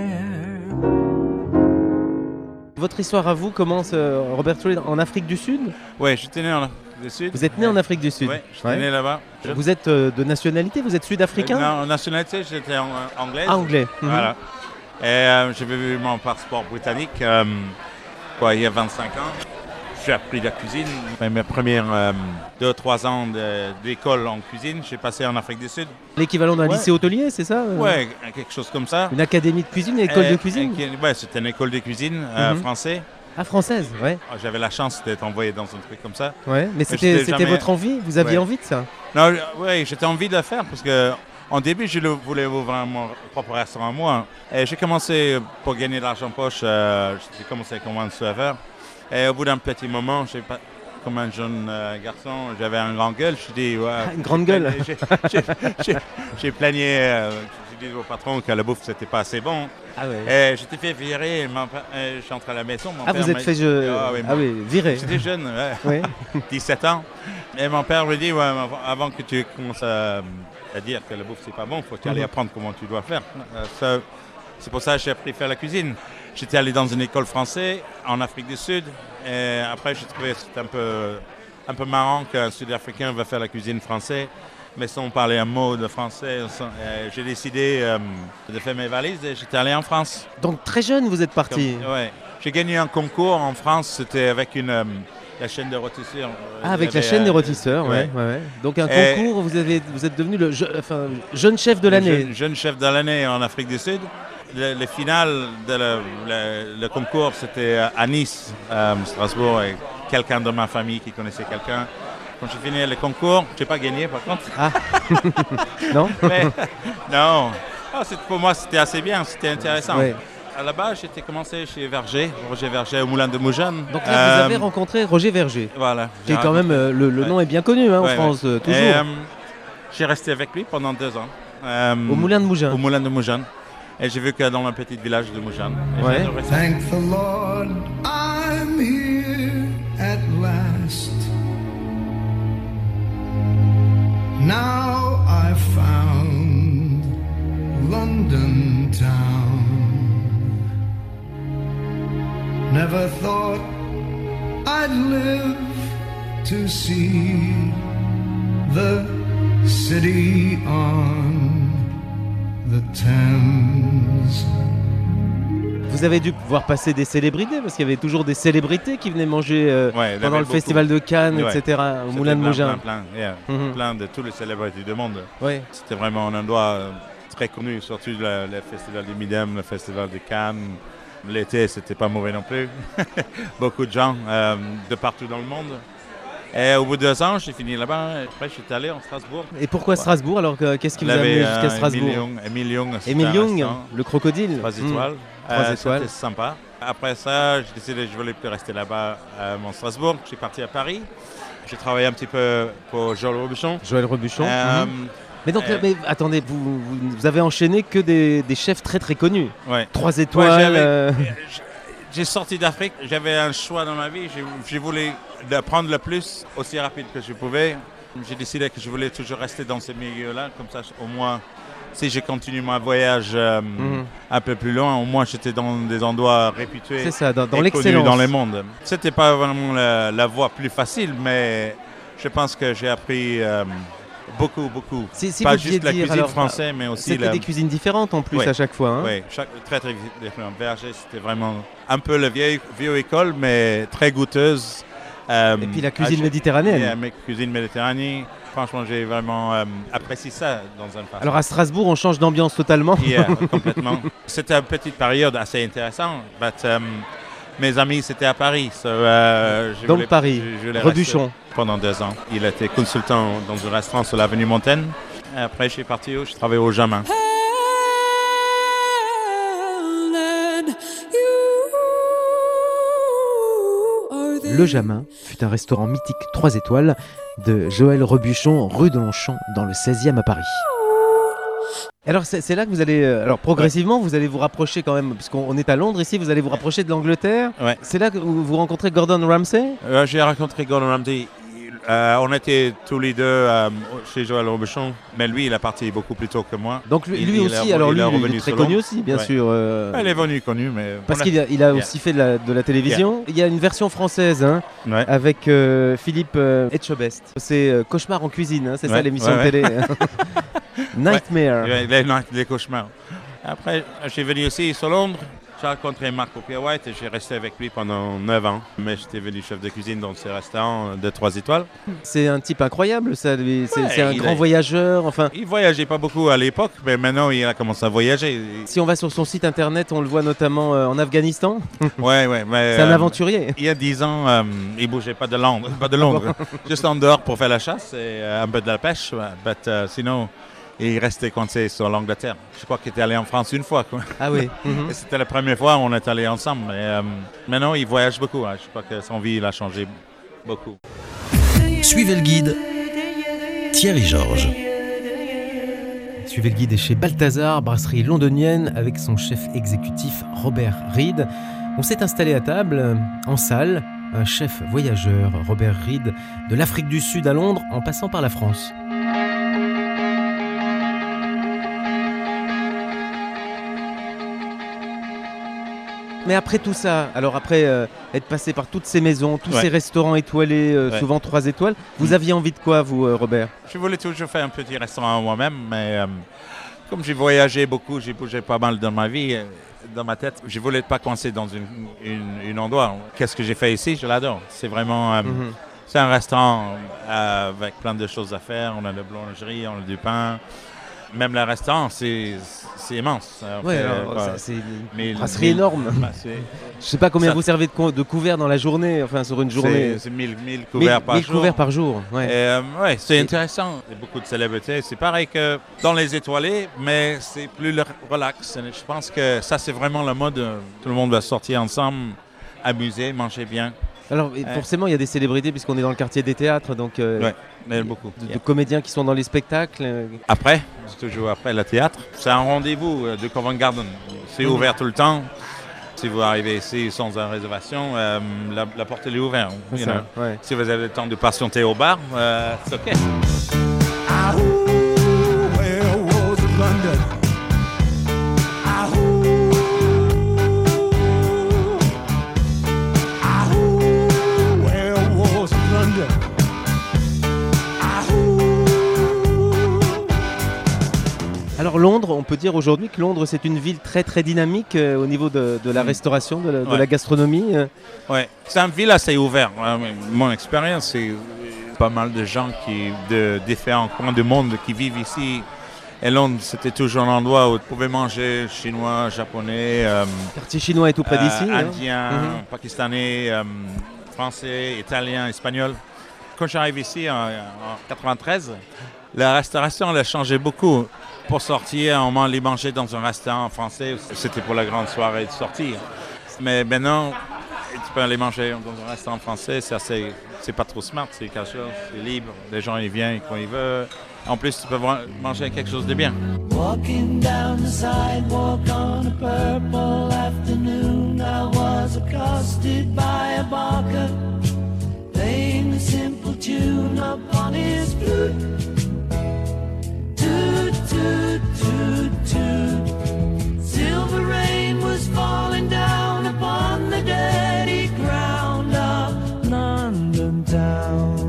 S5: Votre histoire à vous commence, euh, Robert Trulli, en Afrique du Sud ?
S14: Oui, j'étais né en Afrique du Sud.
S5: Vous êtes né
S14: ouais.
S5: en Afrique du Sud ?
S14: Oui, j'étais ouais. né là-bas. Je...
S5: Vous êtes euh, de nationalité ? Vous êtes sud-africain ?
S14: euh, Non, nationalité, j'étais en, anglaise.
S5: Ah, anglais. Mm-hmm.
S14: Voilà. Et euh, j'avais eu mon passeport britannique euh, quoi, il y a vingt-cinq ans. J'ai appris la cuisine. Mes premiers euh, deux trois ans de, d'école en cuisine, j'ai passé en Afrique du Sud.
S5: L'équivalent d'un ouais. lycée hôtelier, c'est ça ?
S14: Oui, quelque chose comme ça.
S5: Une académie de cuisine, une école
S14: et,
S5: de cuisine ?
S14: Oui, c'était une école de cuisine euh, mm-hmm. française.
S5: Ah, française, ouais.
S14: J'avais la chance d'être envoyé dans un truc comme ça.
S5: Ouais, mais c'était, c'était jamais... votre envie ? Vous aviez ouais. envie de ça ?
S14: Non, oui, j'étais envie de le faire parce que en début, je voulais ouvrir mon propre restaurant moi. Et j'ai commencé, pour gagner de l'argent poche, euh, j'ai commencé comme un serveur. Et au bout d'un petit moment, je sais pas, comme un jeune euh, garçon, j'avais un grand gueule. Je dis, ouais,
S5: une grande gueule.
S14: J'ai, j'ai, j'ai, j'ai plaigné, euh, j'ai dit au patron que la bouffe c'était pas assez bon.
S5: Ah ouais.
S14: Et j'étais fait virer. Et je suis rentré à la maison. Mon
S5: ah
S14: père
S5: vous êtes fait je... ah, oui, ah oui, viré.
S14: J'étais jeune, ouais.
S5: Oui.
S14: dix-sept ans. Et mon père me dit, ouais, avant que tu commences à, à dire que la bouffe c'est pas bon, faut aller mm-hmm. apprendre comment tu dois faire. Euh, ça, c'est pour ça que j'ai appris à faire la cuisine. J'étais allé dans une école française en Afrique du Sud. Et après, j'ai trouvé que c'était un peu, un peu marrant qu'un Sud-Africain va faire la cuisine française, mais sans parler un mot de français. Sans, j'ai décidé euh, de faire mes valises et j'étais allé en France.
S5: Donc très jeune, vous êtes parti ?
S14: Oui. J'ai gagné un concours en France, c'était avec une, euh, la chaîne de rôtisseurs.
S5: Ah, avec avait, la chaîne des rôtisseurs, oui. Ouais. Ouais, ouais. Donc un et concours, vous, avez, vous êtes devenu le je, enfin, jeune chef de l'année.
S14: Jeune, jeune chef de l'année en Afrique du Sud. Le, le final de le, le, le concours, c'était à Nice, à Strasbourg, et quelqu'un de ma famille qui connaissait quelqu'un. Quand j'ai fini le concours, je n'ai pas gagné par contre.
S5: Ah non.
S14: Mais, non. Oh, pour moi, c'était assez bien, c'était intéressant. Ouais. À la base, j'étais commencé chez Verger, Roger Verger au Moulin de Mougins.
S5: Donc là, euh, vous avez rencontré Roger Verger.
S14: Voilà.
S5: Qui est quand même, euh, le, le ouais. nom est bien connu hein, en ouais, France, ouais. Euh, toujours. Et, euh,
S14: j'ai resté avec lui pendant deux ans. Euh,
S5: au Moulin de Mougins.
S14: Au Moulin de Mougins. Et j'ai vu que dans un petit village de Mougins.
S5: Ouais.
S4: Thank the Lord, I'm here at last. Now I've found London town. Never thought I'd live to see the city on the Thames.
S5: Vous avez dû voir passer des célébrités, parce qu'il y avait toujours des célébrités qui venaient manger euh,
S14: Ouais,
S5: pendant le
S14: beaucoup.
S5: festival de Cannes,
S14: Ouais.
S5: et cetera, au
S14: C'était
S5: Moulin de
S14: plein,
S5: Mougins.
S14: Plein, plein, yeah.
S5: Mhm.
S14: Plein de tous les célébrités du monde.
S5: Ouais.
S14: C'était vraiment un endroit euh, très connu, surtout le, le festival du Midem, le festival de Cannes. L'été, c'était pas mauvais non plus. Beaucoup de gens euh, de partout dans le monde. Et au bout de deux ans, j'ai fini là-bas. Après, je suis allé en Strasbourg.
S5: Et pourquoi
S14: Ouais.
S5: Strasbourg alors que, Qu'est-ce qui
S14: Il
S5: vous a
S14: avait,
S5: amené
S14: euh,
S5: jusqu'à Strasbourg?
S14: Émile Young, Émile Young, c'était
S5: Émile
S14: un
S5: Young,
S14: restaurant.
S5: le crocodile.
S14: Trois
S5: Mmh.
S14: étoiles.
S5: Trois
S14: Euh,
S5: étoiles.
S14: C'était sympa. Après ça, j'ai décidé que je ne voulais plus rester là-bas à mon Strasbourg. Je suis parti à Paris. J'ai travaillé un petit peu pour Joël Robuchon.
S5: Joël Robuchon.
S14: Euh,
S5: Mhm. Mais donc,
S14: euh,
S5: mais, attendez, vous, vous, vous avez enchaîné que des, des chefs très très connus.
S14: Ouais.
S5: Trois
S14: Ouais,
S5: étoiles.
S14: j'avais-
S5: euh,
S14: J'ai sorti d'Afrique, j'avais un choix dans ma vie, j'ai j'ai voulu de prendre le plus aussi rapide que je pouvais. J'ai décidé que je voulais toujours rester dans ce milieu-là, comme ça au moins, si je continue mon voyage euh,
S5: Mhm.
S14: un peu plus loin, au moins j'étais dans des endroits réputés
S5: C'est ça, dans- dans
S14: et connus
S5: l'excellence.
S14: dans le monde. C'était pas vraiment la, la voie plus facile, mais je pense que j'ai appris euh, beaucoup, beaucoup.
S5: Si, si
S14: pas
S5: vous deviez
S14: juste la
S5: dire,
S14: cuisine
S5: alors,
S14: française, mais aussi
S5: c'était
S14: la...
S5: des cuisines différentes en plus
S14: Oui.
S5: à chaque fois. Hein.
S14: Oui, chaque, très très différent. Verger, c'était vraiment un peu la vieille, vieille école, mais très goûteuse. Euh,
S5: Et puis la cuisine
S14: ah,
S5: méditerranéenne.
S14: Yeah, mais cuisine méditerranéenne. Franchement, j'ai vraiment euh, apprécié ça dans un passé.
S5: Alors à Strasbourg, on change d'ambiance totalement.
S14: Yeah, complètement. C'était une petite période assez intéressante. But, um, mes amis, c'était à Paris. So, euh, je
S5: Donc
S14: voulais-
S5: Paris,
S14: je- je voulais
S5: Robuchon.
S14: rester pendant deux ans. Il était consultant dans un restaurant sur l'avenue Montaigne. Et après, je suis parti, où je travaillais au Jamin.
S5: Le Jamin fut un restaurant mythique trois étoiles de Joël Robuchon, rue de Longchamp, dans le seizième à Paris. Alors c'est c'est là que vous allez, euh, alors progressivement, vous allez vous rapprocher quand même, puisqu'on on est à Londres ici, vous allez vous rapprocher de l'Angleterre.
S14: Ouais.
S5: C'est là que vous, vous rencontrez Gordon Ramsay.
S14: Euh, j'ai rencontré Gordon Ramsay. Euh, on était tous les deux euh, chez Joël Robuchon, mais lui, il est parti beaucoup plus tôt que moi.
S5: Donc lui,
S14: Il-
S5: lui
S14: il
S5: aussi,
S14: est-
S5: alors
S14: il
S5: lui,
S14: est
S5: il est
S14: revenu
S5: très
S14: sur
S5: connu
S14: Londres.
S5: aussi, bien
S14: Ouais.
S5: sûr. euh,
S14: Ouais, il est venu connu, mais...
S5: Parce
S14: on a-
S5: qu'il a, il a
S14: Yeah.
S5: aussi fait de la, de la télévision. Il y a une version française hein,
S14: Ouais.
S5: avec euh, Philippe euh, Etchebest. C'est euh, Cauchemar en cuisine, hein, c'est ça
S14: Ouais,
S5: l'émission
S14: ouais,
S5: de
S14: ouais.
S5: télé. Nightmare.
S14: Ouais, les, night- les cauchemars. Après, je suis venu aussi sur Londres. J'ai rencontré Marco Pierre-White et j'ai resté avec lui pendant neuf ans. Mais j'étais venu chef de cuisine dans ces restaurants de trois étoiles.
S5: C'est un type incroyable, ça. lui. C'est
S14: Ouais,
S5: c'est un
S14: il
S5: grand
S14: a-
S5: voyageur. Enfin,
S14: Il voyageait pas beaucoup à l'époque, mais maintenant il a commencé à voyager.
S5: si on va sur son site internet, on le voit notamment euh, en Afghanistan.
S14: Ouais, ouais, mais,
S5: C'est un
S14: euh,
S5: aventurier.
S14: Il y a dix ans, euh, il bougeait pas de Londres, pas de Londres, juste en dehors pour faire la chasse et euh, un peu de la pêche. Ouais. But, euh, sinon, il restait coincé sur l'Angleterre. Je crois qu'il était allé en France une fois. Quoi.
S5: Ah oui. Mhm.
S14: Et c'était la première fois où on est allé ensemble. Mais, euh, maintenant, il voyage beaucoup. Hein. Je crois que son vie, il a changé beaucoup.
S12: Suivez le guide. Thierry Georges.
S3: Suivez le guide est chez Balthazar, brasserie londonienne, avec son chef exécutif Robert Reed. On s'est installé à table, euh, en salle, un chef voyageur, Robert Reed, de l'Afrique du Sud à Londres, en passant par la France.
S5: Mais après tout ça, alors après euh, être passé par toutes ces maisons, tous
S14: Ouais.
S5: ces restaurants étoilés, euh,
S14: Ouais.
S5: souvent trois étoiles, vous
S14: Mm.
S5: aviez envie de quoi, vous, euh, Robert?
S14: Je voulais toujours faire un petit restaurant moi-même, mais euh, comme j'ai voyagé beaucoup, j'ai bougé pas mal dans ma vie, euh, dans ma tête, je voulais pas coincer dans une, une, une endroit. Qu'est-ce que j'ai fait ici? Je l'adore. C'est vraiment... euh,
S5: Mhm.
S14: C'est un restaurant euh, avec plein de choses à faire. On a de la boulangerie, on a du pain. Même le restaurant, c'est c'est immense. On
S5: Ouais,
S14: fait,
S5: alors,
S14: quoi,
S5: ça, c'est une
S14: mille-
S5: brasserie
S14: mille-
S5: énorme.
S14: bah, c'est-
S5: Je sais pas combien
S14: ça-
S5: vous servez de, co- de couverts dans la journée, enfin sur une journée.
S14: C'est c'est mille, mille couverts par
S5: mille
S14: jour.
S5: couverts par jour, ouais.
S14: Et, euh, ouais, c'est
S5: Et-
S14: intéressant. Il y a beaucoup de célébrités. C'est pareil que dans les étoilés, mais c'est plus le- relax. Et je pense que ça, c'est vraiment le mode. euh, Tout le monde va sortir ensemble, amuser, manger bien.
S5: Alors et
S14: Ouais.
S5: forcément, il y a des célébrités puisqu'on est dans le quartier des théâtres, donc euh,
S14: Ouais, il y en a beaucoup.
S5: de, de
S14: Yeah.
S5: comédiens qui sont dans les spectacles. euh,
S14: Après, c'est toujours après le théâtre. C'est un rendez-vous euh, de Covent Garden. C'est
S5: Mhm.
S14: ouvert tout le temps. Si vous arrivez ici sans une réservation, euh, la, la porte elle est ouverte.
S5: C'est
S14: you
S5: ça,
S14: know.
S5: ouais.
S14: Si vous avez le temps de patienter au bar, euh, c'est OK.
S4: Ah, ooh, where was London? Ah, ooh, ah, ooh, where was London? Ah, ooh.
S5: Alors Londres, on peut dire aujourd'hui que Londres c'est une ville très très dynamique euh, au niveau de, de la
S14: Mm.
S5: restauration, de la, de
S14: Ouais.
S5: la gastronomie. euh.
S14: Ouais, c'est une ville assez ouverte. Euh, Mon expérience, c'est pas mal de gens qui, de différents coins du monde qui vivent ici. Et Londres, c'était toujours un endroit où tu pouvais manger chinois, japonais, euh,
S5: Le quartier chinois est tout près
S14: euh,
S5: d'ici. hein.
S14: indien,
S5: Mhm.
S14: pakistanais, euh, français, italien, espagnol. Quand j'arrive ici en, en quatre-vingt-treize, la restauration elle a changé beaucoup. Pour sortir, on allait manger dans un restaurant français, c'était pour la grande soirée de sortie. Mais maintenant, tu peux aller manger dans un restaurant français, c'est assez, c'est pas trop smart, c'est quelque chose, c'est libre, les gens ils viennent quand ils veulent. En plus, tu peux voir- manger quelque chose de bien.
S13: Walking down the sidewalk on a purple afternoon, I was accosted by a barker, playing a simple tune upon his flute. Toot, toot, toot, toot. Silver rain was falling down upon the dirty ground of London town.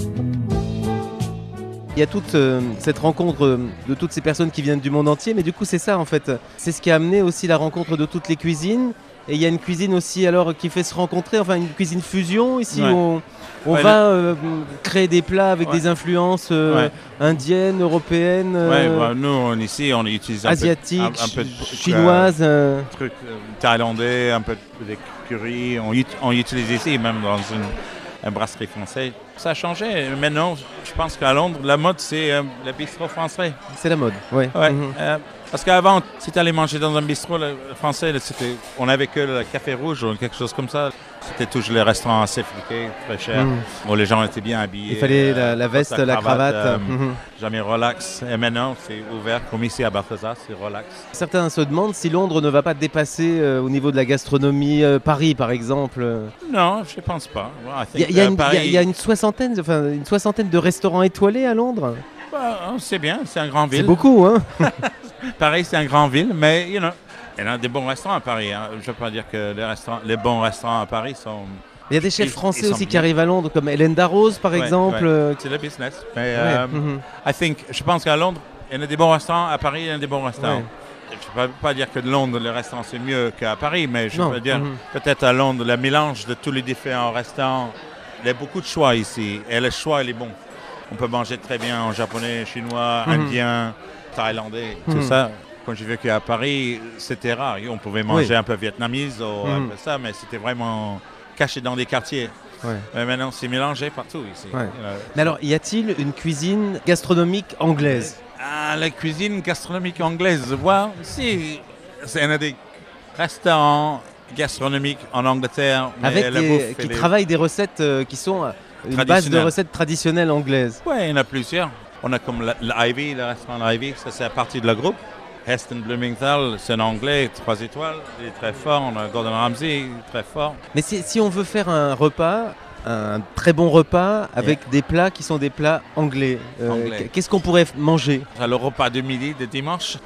S5: Il y a toute euh, cette rencontre euh, de toutes ces personnes qui viennent du monde entier, mais du coup c'est ça en fait. C'est ce qui a amené aussi la rencontre de toutes les cuisines. Et il y a une cuisine aussi alors qui fait se rencontrer, enfin une cuisine fusion ici
S14: Ouais.
S5: où on, on
S14: Ouais,
S5: va euh, créer des plats avec
S14: Ouais.
S5: des influences euh,
S14: Ouais.
S5: indiennes, européennes,
S14: Ouais,
S5: euh,
S14: bah, nous, on, ici, on utilise un
S5: asiatiques,
S14: peu, un, un peu de
S5: ch- chinoises. euh.
S14: trucs euh, thaïlandais, un peu de de curry. On, ut- on utilise ici, même dans une, une brasserie française. Ça a changé. Maintenant, je pense qu'à Londres, la mode, c'est euh, le bistrot français.
S5: C'est la mode, ouais.
S14: Ouais,
S5: Mhm.
S14: euh, parce qu'avant, si tu allais manger dans un bistrot le, le français, là, c'était, on avait que le café rouge ou quelque chose comme ça. C'était toujours les restaurants assez friqués, très chers,
S5: Mhm.
S14: où les gens étaient bien habillés.
S5: Il fallait la- la
S14: porte
S5: veste, la cravate,
S14: euh,
S5: mhm.
S14: Jamais relax. Et maintenant, c'est ouvert, comme ici à Balthazar, c'est relax.
S5: Certains se demandent si Londres ne va pas dépasser euh, au niveau de la gastronomie euh, Paris par exemple.
S14: Non, je ne pense pas. Well, I
S5: Il y, a-
S14: think,
S5: il y a
S14: euh,
S5: une- il y a-
S14: Paris-
S5: il y a une soixantaine, enfin, une soixantaine de restaurants étoilés à Londres.
S14: Bah, c'est bien, c'est un grand ville.
S5: C'est beaucoup, hein.
S14: Paris, c'est un grand ville, mais you know, il y a des bons restaurants à Paris. Hein. Je ne veux pas dire que les, restaurants, les bons restaurants à Paris sont...
S5: Il y a des chefs
S14: ils-
S5: français
S14: ils sont
S5: aussi qui
S14: bien.
S5: arrivent à Londres, comme Hélène Darroze par
S14: Ouais,
S5: exemple.
S14: ouais.
S5: euh,
S14: C'est le business. Mais
S5: Ouais,
S14: euh,
S5: mhm.
S14: I think, je pense qu'à Londres, il y a des bons restaurants. À Paris, il y a des bons restaurants.
S5: Ouais.
S14: Je ne peux pas dire que de Londres, le restaurant, c'est mieux qu'à Paris, mais je
S5: Non,
S14: peux dire
S5: mhm.
S14: peut-être à Londres, le mélange de tous les différents restaurants. Il y a beaucoup de choix ici, et le choix, il est bon. On peut manger très bien en japonais, chinois,
S5: Mhm.
S14: indien, thaïlandais, tout
S5: Mhm.
S14: ça. Quand j'ai vécu à Paris, c'était rare. On pouvait manger
S5: Oui.
S14: un peu vietnamese ou un
S5: Mhm.
S14: peu ça, mais c'était vraiment caché dans des quartiers.
S5: Ouais.
S14: Mais maintenant, c'est mélangé partout ici.
S5: Ouais.
S14: You know.
S5: Mais alors, y a-t-il une cuisine gastronomique anglaise?
S14: Ah, la cuisine gastronomique anglaise, voilà, si, c'est un des restaurants gastronomiques en Angleterre. mais
S5: Avec
S14: la
S5: des-
S14: bouffe,
S5: qui
S14: elle est-
S5: travaillent des recettes euh, qui sont euh, une base de
S14: Traditionnelles.
S5: recettes traditionnelles anglaises.
S14: Oui, il y en a plusieurs. On a comme l'Ivy, le restaurant l'Ivy, ça c'est à partie de la groupe. Heston Blumenthal, c'est un anglais, trois étoiles, il est très fort. On a Gordon Ramsay, très fort.
S5: Mais si, si on veut faire un repas, un très bon repas avec des plats qui sont des plats anglais, euh,
S14: Anglais.
S5: qu'est-ce qu'on pourrait f- manger?
S14: C'est le repas de midi de dimanche.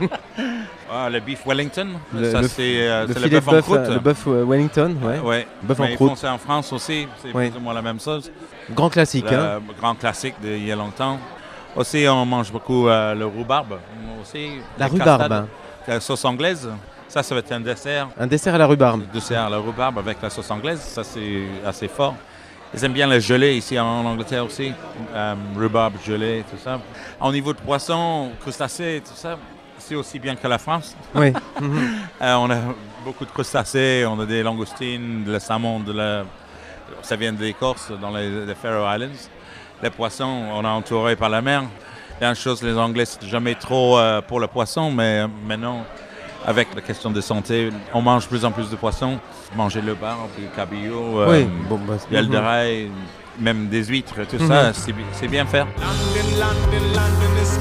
S14: Ah, le beef Wellington,
S5: Le-
S14: ça
S5: le-
S14: c'est euh,
S5: le
S14: c'est
S5: filet
S14: le
S5: de
S14: bœuf en
S5: bœuf,
S14: croûte.
S5: euh, le bœuf euh, Wellington, ouais.
S14: Ouais.
S5: Bœuf en
S14: Mais ils
S5: croûte.
S14: font ça en France aussi, c'est
S5: Ouais.
S14: plus ou moins la même chose.
S5: Grand classique,
S14: Le
S5: hein.
S14: grand classique d'il y a longtemps. Aussi, on mange beaucoup euh, le rhubarbe. Aussi,
S5: La
S14: les
S5: rhubarbe.
S14: castades, La sauce anglaise. Ça, ça va être un dessert.
S5: Un dessert à la rhubarbe.
S14: Un dessert à la rhubarbe avec la sauce anglaise. Ça, c'est assez fort. Ils aiment bien le gelé ici en Angleterre aussi. Euh, rhubarbe, gelé, tout ça. Au niveau de poisson, crustacés, tout ça, c'est aussi bien que la France.
S5: Oui. Mhm.
S14: Euh, on a beaucoup de crustacés, on a des langoustines, le saumon, de la... ça vient de l'Écosse, dans les, les Faroe Islands. Les poissons, on est entouré par la mer. Il y a une chose, les Anglais, c'est jamais trop euh, pour le poisson, mais euh, maintenant, avec la question de santé, on mange de plus en plus de poissons. Manger le bar, le cabillaud, euh,
S5: Oui, bon, bah,
S14: l'aile de
S5: mhm.
S14: rail, même des huîtres, tout
S5: Mhm.
S14: ça, c'est bi- c'est bien fait.
S4: London, London, London is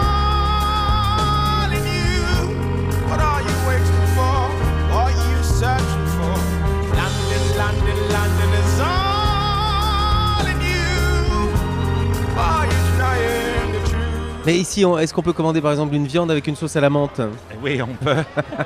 S4: calling you. What are you waiting for? What are you searching for? London, London, London is all in you. Are you trying to choose?
S5: Mais ici, on- est-ce qu'on peut commander par exemple une viande avec une sauce à la menthe?
S14: Oui, on peut.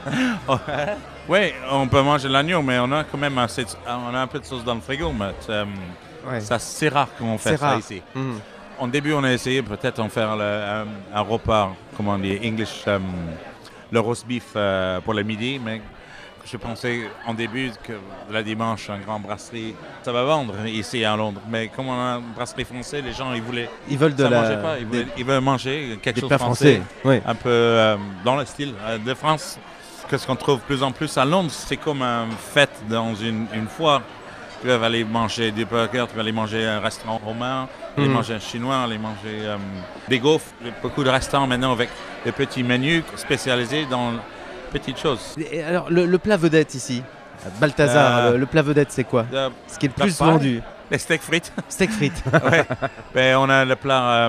S14: Oui, on peut manger l'agneau, mais on a quand même assez de- on a un peu de sauce dans le frigo, mais euh,
S5: Ouais.
S14: ça, c'est rare qu'on fait
S5: C'est
S14: ça
S5: rare.
S14: ici.
S5: Mhm.
S14: En début, on a essayé peut-être d'en faire le, un, un repas, comment on dit, English, um, le roast beef euh, pour le midi, mais je pensais en début que le dimanche, un grand brasserie, ça va vendre ici à Londres. Mais comme on a une brasserie française, les gens, ils voulaient...
S5: Ils veulent de
S14: ça
S5: la...
S14: mangeait pas. Ils, voulaient,
S5: des...
S14: ils veulent manger quelque
S5: des
S14: chose
S5: plats
S14: français.
S5: français. Oui.
S14: Un peu euh, dans le style euh, de France. Qu'est-ce qu'on trouve de plus en plus à Londres, c'est comme une fête dans une, une foire. Tu vas aller manger des burgers, tu vas aller manger un restaurant romain, tu vas aller
S5: Mhm.
S14: manger un chinois, aller manger euh, des gaufres. Beaucoup de restaurants maintenant avec des petits menus spécialisés dans petites choses.
S5: Et alors, le, le plat vedette ici, Balthazar,
S14: Euh,
S5: le, le plat vedette, c'est quoi?
S14: de-
S5: Ce qui est le
S14: plat
S5: plus
S14: pie,
S5: vendu.
S14: Les steaks frites.
S5: Steak frites.
S14: Ouais. Ben, on a le plat, euh,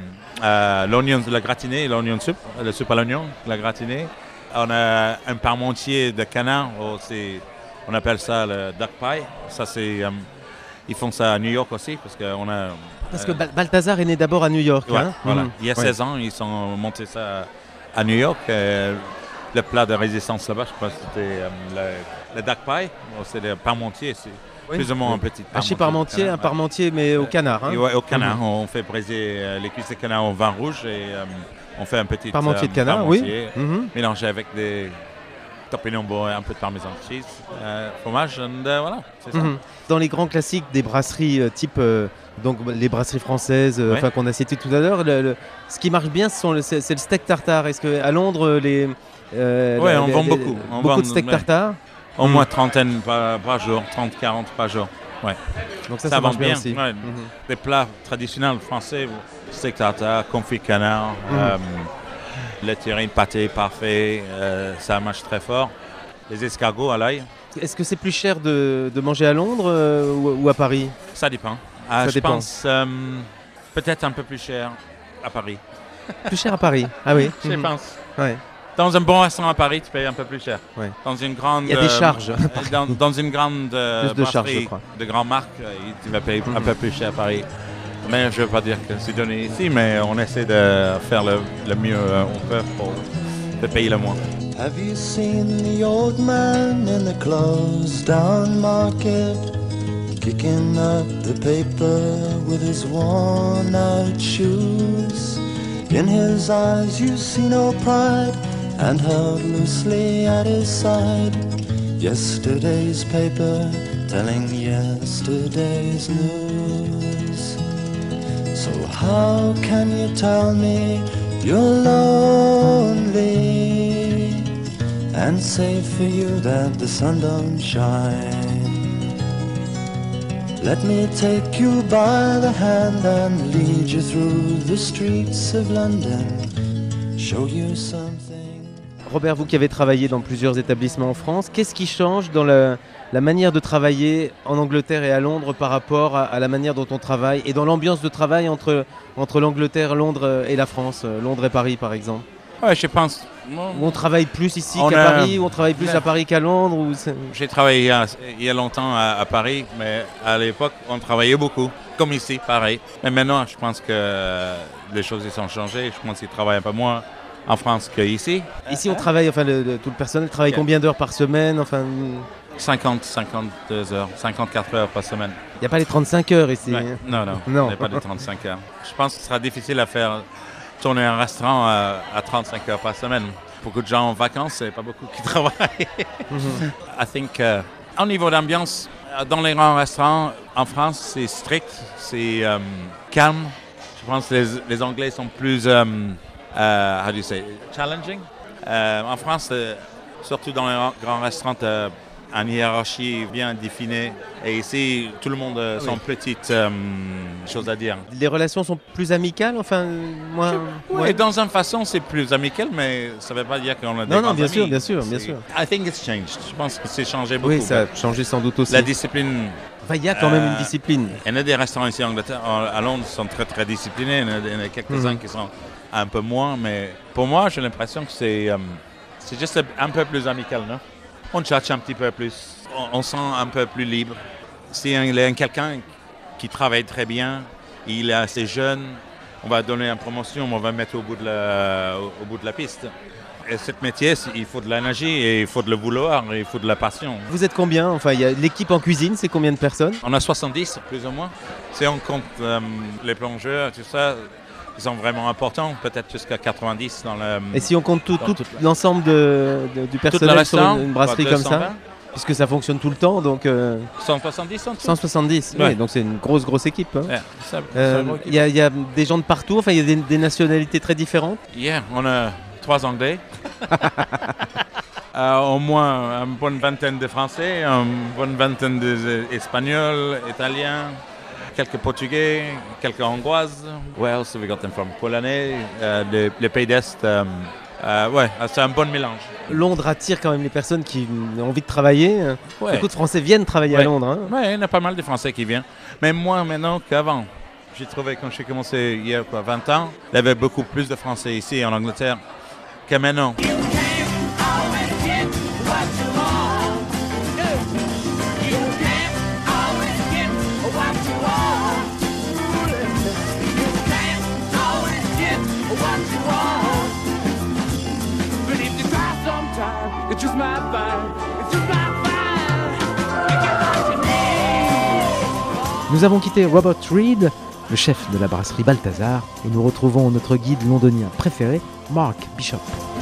S14: euh, l'oignon, le gratiné, l'oignon soup, le soupe à l'oignon, la gratinée. On a un parmentier de canard, oh, c'est, on appelle ça le duck pie. Ça, c'est, euh, ils font ça à New York aussi, parce qu'on a...
S5: Parce que Bal- Balthazar est né d'abord à New York.
S14: Ouais,
S5: hein.
S14: voilà.
S5: Mhm.
S14: Il y a
S5: Ouais.
S14: seize ans, ils sont montés ça à New York. Euh, le plat de résistance là-bas, je crois que c'était euh, le, le duck pie. Bon, c'est le parmentier, c'est
S5: Oui.
S14: plus ou moins un petit
S5: Hachis parmentier,
S14: de
S5: un
S14: canard,
S5: parmentier, mais au canard. hein.
S14: ouais. Et ouais, au canard.
S5: Mhm.
S14: On fait briser euh, les cuisses de canard au vin rouge et euh, on fait un petit
S5: Parmentier de canard, oui.
S14: parmentier
S5: Mhm.
S14: mélangé avec des champignons beurre et un peu de parmesan cheese, euh, fromage, et euh, voilà, c'est ça.
S5: Mhm. Dans les grands classiques des brasseries euh, type euh, donc les brasseries françaises, euh,
S14: Ouais.
S5: enfin qu'on a cité tout à l'heure, le- le- ce qui marche bien, ce sont le- c'est c'est le steak tartare. Est-ce que à Londres les euh,
S14: Ouais,
S5: la-
S14: on
S5: les-
S14: vend
S5: les-
S14: beaucoup. On
S5: beaucoup
S14: vend,
S5: de steak
S14: ouais.
S5: tartare.
S14: Au
S5: Mhm.
S14: moins trentaine par, par jour, trente quarante par jour. Ouais.
S5: Donc ça, ça marche
S14: vend
S5: bien aussi.
S14: ouais.
S5: Mhm.
S14: Des plats traditionnels français, steak tartare, confit de canard,
S5: Mhm.
S14: euh, le terrine pâté parfait, euh, ça marche très fort. Les escargots à l'ail,
S5: Est-ce que c'est plus cher de, de manger à Londres euh, ou, ou à Paris?
S14: ça dépend. Ah,
S5: Ça
S14: je
S5: dépend.
S14: pense euh, peut-être un peu plus cher à Paris.
S5: Plus cher à Paris. Ah oui.
S14: Je
S5: Mhm.
S14: pense.
S5: Ouais.
S14: Dans un bon restaurant à Paris, tu payes un peu plus cher.
S5: Ouais.
S14: Dans une grande,
S5: Il y a des
S14: euh,
S5: charges.
S14: dans, dans une grande euh,
S5: Plus de charges, je
S14: brasserie
S5: crois.
S14: de grande marque, euh, tu vas payer un
S5: Mhm.
S14: peu plus cher à Paris. Mais je ne veux pas dire que c'est donné ici, mais on essaie de faire le, le mieux euh, on peut pour de payer le moins.
S13: Have you seen the old man in the closed down market, kicking up the paper with his worn out shoes? In his eyes you see no pride, and held loosely at his side, yesterday's paper telling yesterday's news. So how can you tell me you're lonely and say for you that the sun don't shine? Let me take you by the hand and lead you through the streets of London, show you something.
S5: Robert, vous qui avez travaillé dans plusieurs établissements en France, qu'est-ce qui change dans la, la manière de travailler en Angleterre et à Londres par rapport à, à la manière dont on travaille et dans l'ambiance de travail entre, entre l'Angleterre, Londres et la France, euh, Londres et Paris par exemple?
S14: Ouais, je pense.
S5: Où on travaille plus ici
S14: On
S5: qu'à
S14: a-
S5: Paris, où on travaille plus à Paris qu'à Londres ou c'est-
S14: J'ai travaillé il y, a, il y a longtemps à, à Paris, mais à l'époque, on travaillait beaucoup, comme ici, pareil. Mais maintenant, je pense que les choses ils sont changées. Je pense qu'ils travaillent un peu moins en France qu'ici.
S5: Ici on travaille, enfin le, le- tout le personnel travaille combien d'heures par semaine enfin,
S14: cinquante, cinquante-deux heures, cinquante-quatre heures par semaine.
S5: il n'y a pas les trente-cinq heures ici.
S14: Ouais.
S5: hein.
S14: Non, non,
S5: Non.
S14: il n'y a pas de trente-cinq heures. Je pense que ce sera difficile à faire tourner un restaurant à, à trente-cinq heures par semaine. Beaucoup de gens en vacances, c'est pas beaucoup qui travaillent.
S5: Mhm.
S14: I think, euh, au niveau d'ambiance, euh, dans les grands restaurants en France, c'est strict, c'est euh, calme. Je pense que les, les Anglais sont plus, euh, euh, how do you say, challenging. Euh, en France, euh, surtout dans les ra- grands restaurants, euh, une hiérarchie bien définie. Et ici, tout le monde a son petite euh, chose à dire.
S5: Les relations sont plus amicales, enfin moi.
S14: Oui,
S5: ouais.
S14: dans une façon, c'est plus amical, mais ça ne veut pas dire qu'on a des
S5: Non, non,
S14: grands
S5: bien
S14: amis.
S5: sûr, bien sûr, bien
S14: C'est-
S5: sûr.
S14: I think it's changed. Je pense que c'est changé beaucoup.
S5: Oui, ça a changé sans doute aussi.
S14: La discipline.
S5: Enfin, il y a quand même une
S14: euh,
S5: discipline.
S14: Il y en a des restaurants ici en Angleterre, en- à Londres, qui sont très très disciplinés. Il y en a, il y en a quelques-uns
S5: Mhm.
S14: qui sont un peu moins, mais pour moi, j'ai l'impression que c'est euh, c'est juste un peu plus amical, non? On cherche un petit peu plus. On, on sent un peu plus libre. Si il y a quelqu'un qui travaille très bien, il est assez jeune, on va donner une promotion, on va le mettre au bout de la, au, au bout de la piste. et ce métier, il faut de l'énergie, et il faut de le vouloir, et il faut de la passion.
S5: Vous êtes combien? Enfin, il y a l'équipe en cuisine, c'est combien de personnes?
S14: On a soixante-dix, plus ou moins. Si on compte euh, les plongeurs, tout ça, ils sont vraiment importants, peut-être jusqu'à quatre-vingt-dix dans le...
S5: Et si on compte tout, tout
S14: toute...
S5: l'ensemble de, de, du personnel sur une, une brasserie
S14: bah,
S5: comme ça? Puisque ça fonctionne tout le temps, donc... Euh,
S14: cent soixante-dix en tout.
S5: cent soixante-dix,
S14: ouais.
S5: Oui, donc c'est une grosse, grosse équipe. Il
S14: hein. yeah,
S5: euh, y, y a des gens de partout, enfin il y a des, des nationalités très différentes.
S14: Yeah, on a trois Anglais, euh, au moins une bonne vingtaine de Français, une bonne vingtaine d'Espagnols, Italiens, quelques Portugais, quelques Angoises. Where else have we got them from? Polonais, euh, les, les pays d'Est. Euh, Euh, ouais, c'est un bon mélange.
S5: Londres attire quand même les personnes qui ont envie de travailler. Ouais. Beaucoup de Français viennent travailler
S14: ouais.
S5: à Londres. Hein.
S14: Oui, il y en a pas mal de Français qui viennent. Mais moins maintenant qu'avant. J'ai trouvé quand j'ai commencé il y a quoi, vingt ans, il y avait beaucoup plus de Français ici en Angleterre que maintenant.
S3: Nous avons quitté Robert Reed, le chef de la brasserie Balthazar, et nous retrouvons notre guide londonien préféré, Mark Bishop.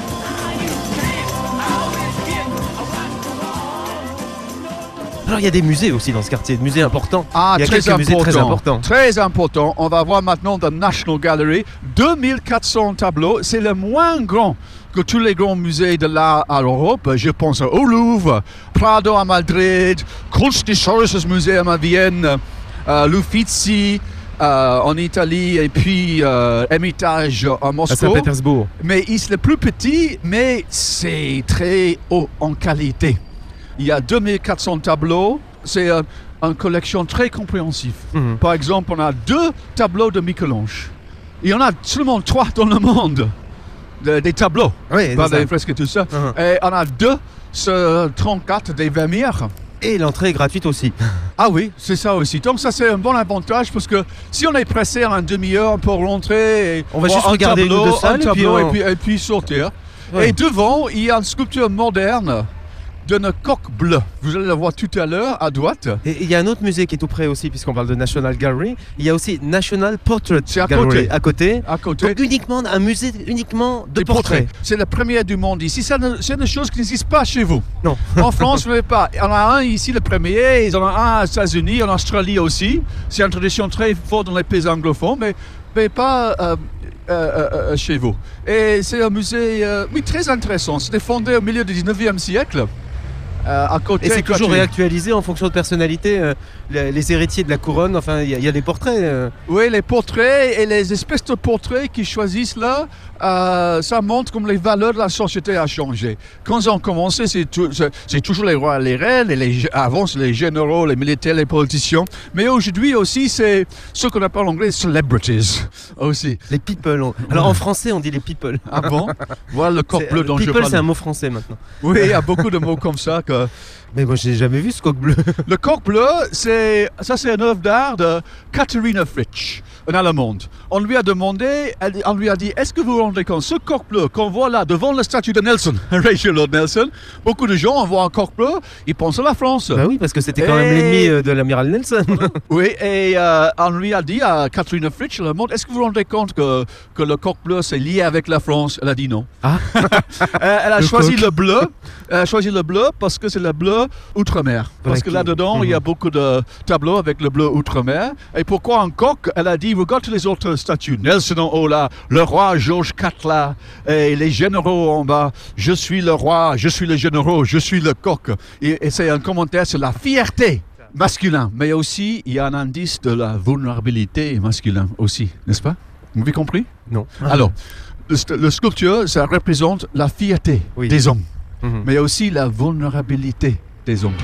S5: Alors il y a des musées aussi dans ce quartier, des musées importants.
S6: Ah,
S5: il y a
S6: très
S5: quelques musées très importants.
S6: Très important. On va voir maintenant la National Gallery. deux mille quatre cents tableaux. C'est le moins grand que tous les grands musées de l'art à l'Europe. Je pense au Louvre, Prado à Madrid, Kunsthistorisches Museum à Vienne, euh, l'Uffizi euh, en Italie et puis euh, Hermitage à Moscou.
S5: À Saint-Pétersbourg.
S6: Mais il est le plus petit, mais c'est très haut en qualité. Il y a deux mille quatre cents tableaux. C'est euh, une collection très compréhensive. Mm-hmm. Par exemple, on a deux tableaux de Michel-Ange. Il y en a seulement trois dans le monde. De, des tableaux,
S5: oui,
S6: pas des fresques et tout ça. Uh-huh. Et on a deux sur trente-quatre des Vermeer.
S5: Et l'entrée est gratuite aussi.
S6: Ah oui, c'est ça aussi. Donc ça c'est un bon avantage parce que si on est pressé en une demi-heure, on peut rentrer et
S5: on va juste regarder
S6: tableau,
S5: une de salles
S6: un tableau
S5: et
S6: puis,
S5: on...
S6: et, puis, et puis sortir.
S5: Ouais.
S6: Et devant, il y a une sculpture moderne d'un coq bleu. Vous allez la voir tout à l'heure à droite.
S5: Et il y a un autre musée qui est tout près aussi, puisqu'on parle de National Gallery. Il y a aussi National Portrait
S6: à
S5: Gallery
S6: côté.
S5: à côté.
S6: À côté.
S5: Donc uniquement un musée uniquement de
S6: Des
S5: portraits.
S6: portraits. C'est le premier du monde ici. C'est une, c'est une chose qui n'existe pas chez vous.
S5: Non.
S6: En France, vous n'avez pas. Il y en a un ici, le premier. Il y en a un aux États-Unis, en Australie aussi. C'est une tradition très forte dans les pays anglophones, mais, mais pas euh, euh, euh, chez vous. Et c'est un musée euh, oui, très intéressant. C'était fondé au milieu du dix-neuvième siècle. Euh, à côté,
S5: et c'est toujours
S6: tu...
S5: réactualisé en fonction de personnalité, euh, les, les héritiers de la couronne, enfin il y, y a des portraits. Euh.
S6: Oui, les portraits et les espèces de portraits qu'ils choisissent là, euh, ça montre comme les valeurs de la société ont changé. Quand ils ont commencé, c'est, tout, c'est, c'est toujours les rois et les reines, et les, avant c'est les généraux, les militaires, les politiciens. Mais aujourd'hui aussi, c'est ce qu'on appelle en anglais celebrities aussi.
S5: Les people. On... Alors en français, on dit les people.
S6: Ah bon? Voilà le coq bleu dont
S5: people,
S6: je parle.
S5: People, c'est un mot français maintenant.
S6: Oui, il y a beaucoup de mots comme ça que...
S5: Mais moi, je n'ai jamais vu ce coq bleu.
S6: Le coq bleu, c'est, ça c'est une œuvre d'art de Katharina Fritsch, une Allemande. On lui a demandé, on lui a dit, est-ce que vous vous rendez compte, ce coq bleu qu'on voit là devant la statue de Nelson, Reginald Nelson, beaucoup de gens, on voit un coq bleu, ils pensent à la France.
S5: Bah oui, parce que c'était quand et... même l'ennemi de l'amiral Nelson.
S6: Oui, et euh, on lui a dit à Katharina Fritsch, l'Allemande, est-ce que vous vous rendez compte que, que le coq bleu c'est lié avec la France? Elle a dit non.
S5: Ah.
S6: Elle a le choisi coq. le bleu, elle a choisi le bleu parce que c'est le bleu outre-mer. Parce que là-dedans, mm-hmm. il y a beaucoup de tableaux avec le bleu outre-mer. Et pourquoi un coq? Elle a dit, regarde tous les autres statues. Nelson en haut là, le roi George quatre là, et les généraux en bas. Je suis le roi, je suis le général, je suis le coq. Et, et c'est un commentaire sur la fierté masculine. Mais aussi, il y a un indice de la vulnérabilité masculine aussi, n'est-ce pas? Vous avez compris?
S5: Non.
S6: Alors, le, le sculpture, ça représente la fierté oui. des hommes, mm-hmm. mais aussi la vulnérabilité des hommes.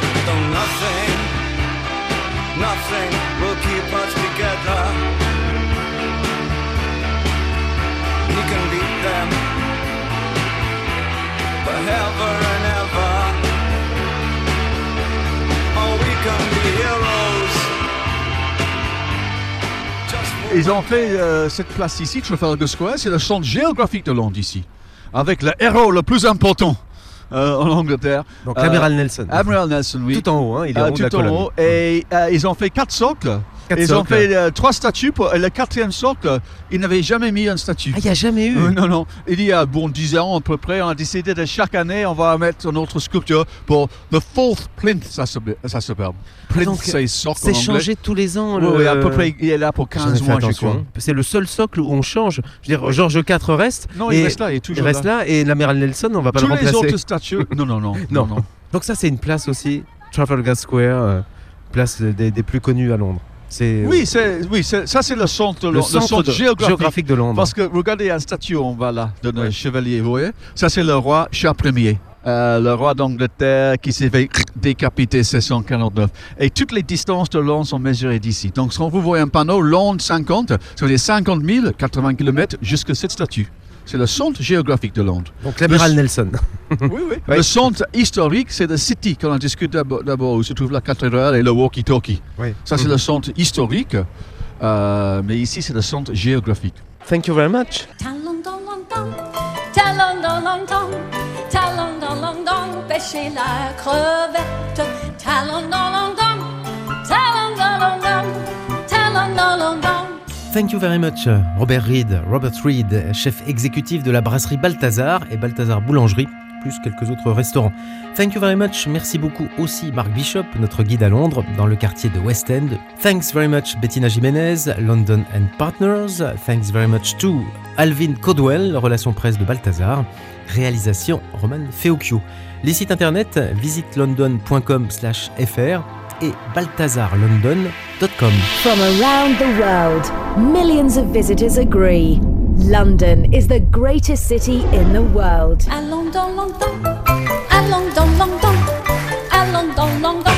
S13: Nothing, nothing will keep us together. We can beat them forever and ever. Oh, we can be heroes.
S6: Ils ont fait euh, cette place ici, Trafalgar Square, c'est le centre géographique de Londres ici. avec le héros le plus important euh, en Angleterre.
S3: Donc l'amiral
S6: euh,
S3: Nelson.
S6: Amiral Nelson, oui.
S3: Tout en haut, hein, il est en
S6: Euh,
S3: haut de la
S6: tout en
S3: colonne.
S6: haut. Et euh, ils ont fait quatre socles.
S3: Quatre
S6: Ils ont
S3: socles.
S6: fait euh, trois statues. Pour, et le quatrième socle, ils n'avaient jamais mis une statue.
S3: Ah, il n'y a jamais eu
S6: Euh, Non, non. Il y a bon dix ans à peu près, on a décidé de chaque année, on va mettre une autre sculpture pour the fourth plinth, ça s'appelle. Ça s'appelle. Plinth,
S3: Donc,
S6: c'est socle
S3: c'est
S6: en anglais.
S3: changé tous les ans.
S6: Oui,
S3: le-
S6: oui, à peu près, il est là pour
S3: J'en ai
S6: quinze
S3: fait
S6: mois, je
S3: attention.
S6: crois.
S3: C'est le seul socle où on change. Je veux dire, Georges quatre reste.
S6: Non,
S3: et
S6: il reste là, il est toujours
S3: reste là. Et l'amiral Nelson, on va pas
S6: Tous
S3: le
S6: les
S3: remplacer.
S6: autres statues. Non, non, non.
S3: Non.
S6: non, non.
S3: Donc ça, c'est une place aussi, Trafalgar Square, euh, place des, des plus connues à Londres. C'est
S6: Oui, c'est, oui c'est, ça c'est le centre, de
S3: le
S6: Londres,
S3: centre,
S6: le centre
S3: de-
S6: géographique.
S3: géographique de Londres.
S6: Parce que regardez un statue en bas là, de notre
S3: Ouais.
S6: chevalier, vous voyez. Ça c'est le roi Charles Ier, euh, le roi d'Angleterre qui s'est fait décapiter en seize cent quarante-neuf. Et toutes les distances de Londres sont mesurées d'ici. Donc quand vous voyez un panneau Londres cinquante, ça veut dire cinquante mille, quatre-vingts kilomètres jusqu'à cette statue. C'est le centre géographique de Londres.
S3: Donc l'amiral
S6: Le-
S3: Nelson.
S6: Oui, oui.
S3: Ouais.
S6: Le centre historique, c'est le City, qu'on a discuté d'abord, d'abord, où se trouve la cathédrale et le walkie-talkie.
S3: Oui.
S6: Ça, c'est le centre historique, euh, mais ici, c'est le centre géographique.
S3: Thank you very much.
S15: Talon-dong-long-dong, talon-dong-long-dong, talon-dong-long-dong, pêcher la crevette. Talon-dong-long-dong, talon-dong-long-dong, talon-dong-long-dong.
S3: Thank you very much, Robert Reed. Robert Reed, chef exécutif de la brasserie Balthazar et Balthazar Boulangerie, plus quelques autres restaurants. Thank you very much. Merci beaucoup aussi Marc Bishop, notre guide à Londres, dans le quartier de West End. Thanks very much Bettina Jiménez, London and Partners. Thanks very much to Alvin Codwell, relation presse de Balthazar. Réalisation Roman Feocchio. Les sites internet visite london point com slash f r et balthazar london dot com.
S1: From around the world, millions of visitors agree. London is the greatest city in the world.
S15: Allons-dong-long-dong, allons-dong-long-dong, allons-dong-long-dong.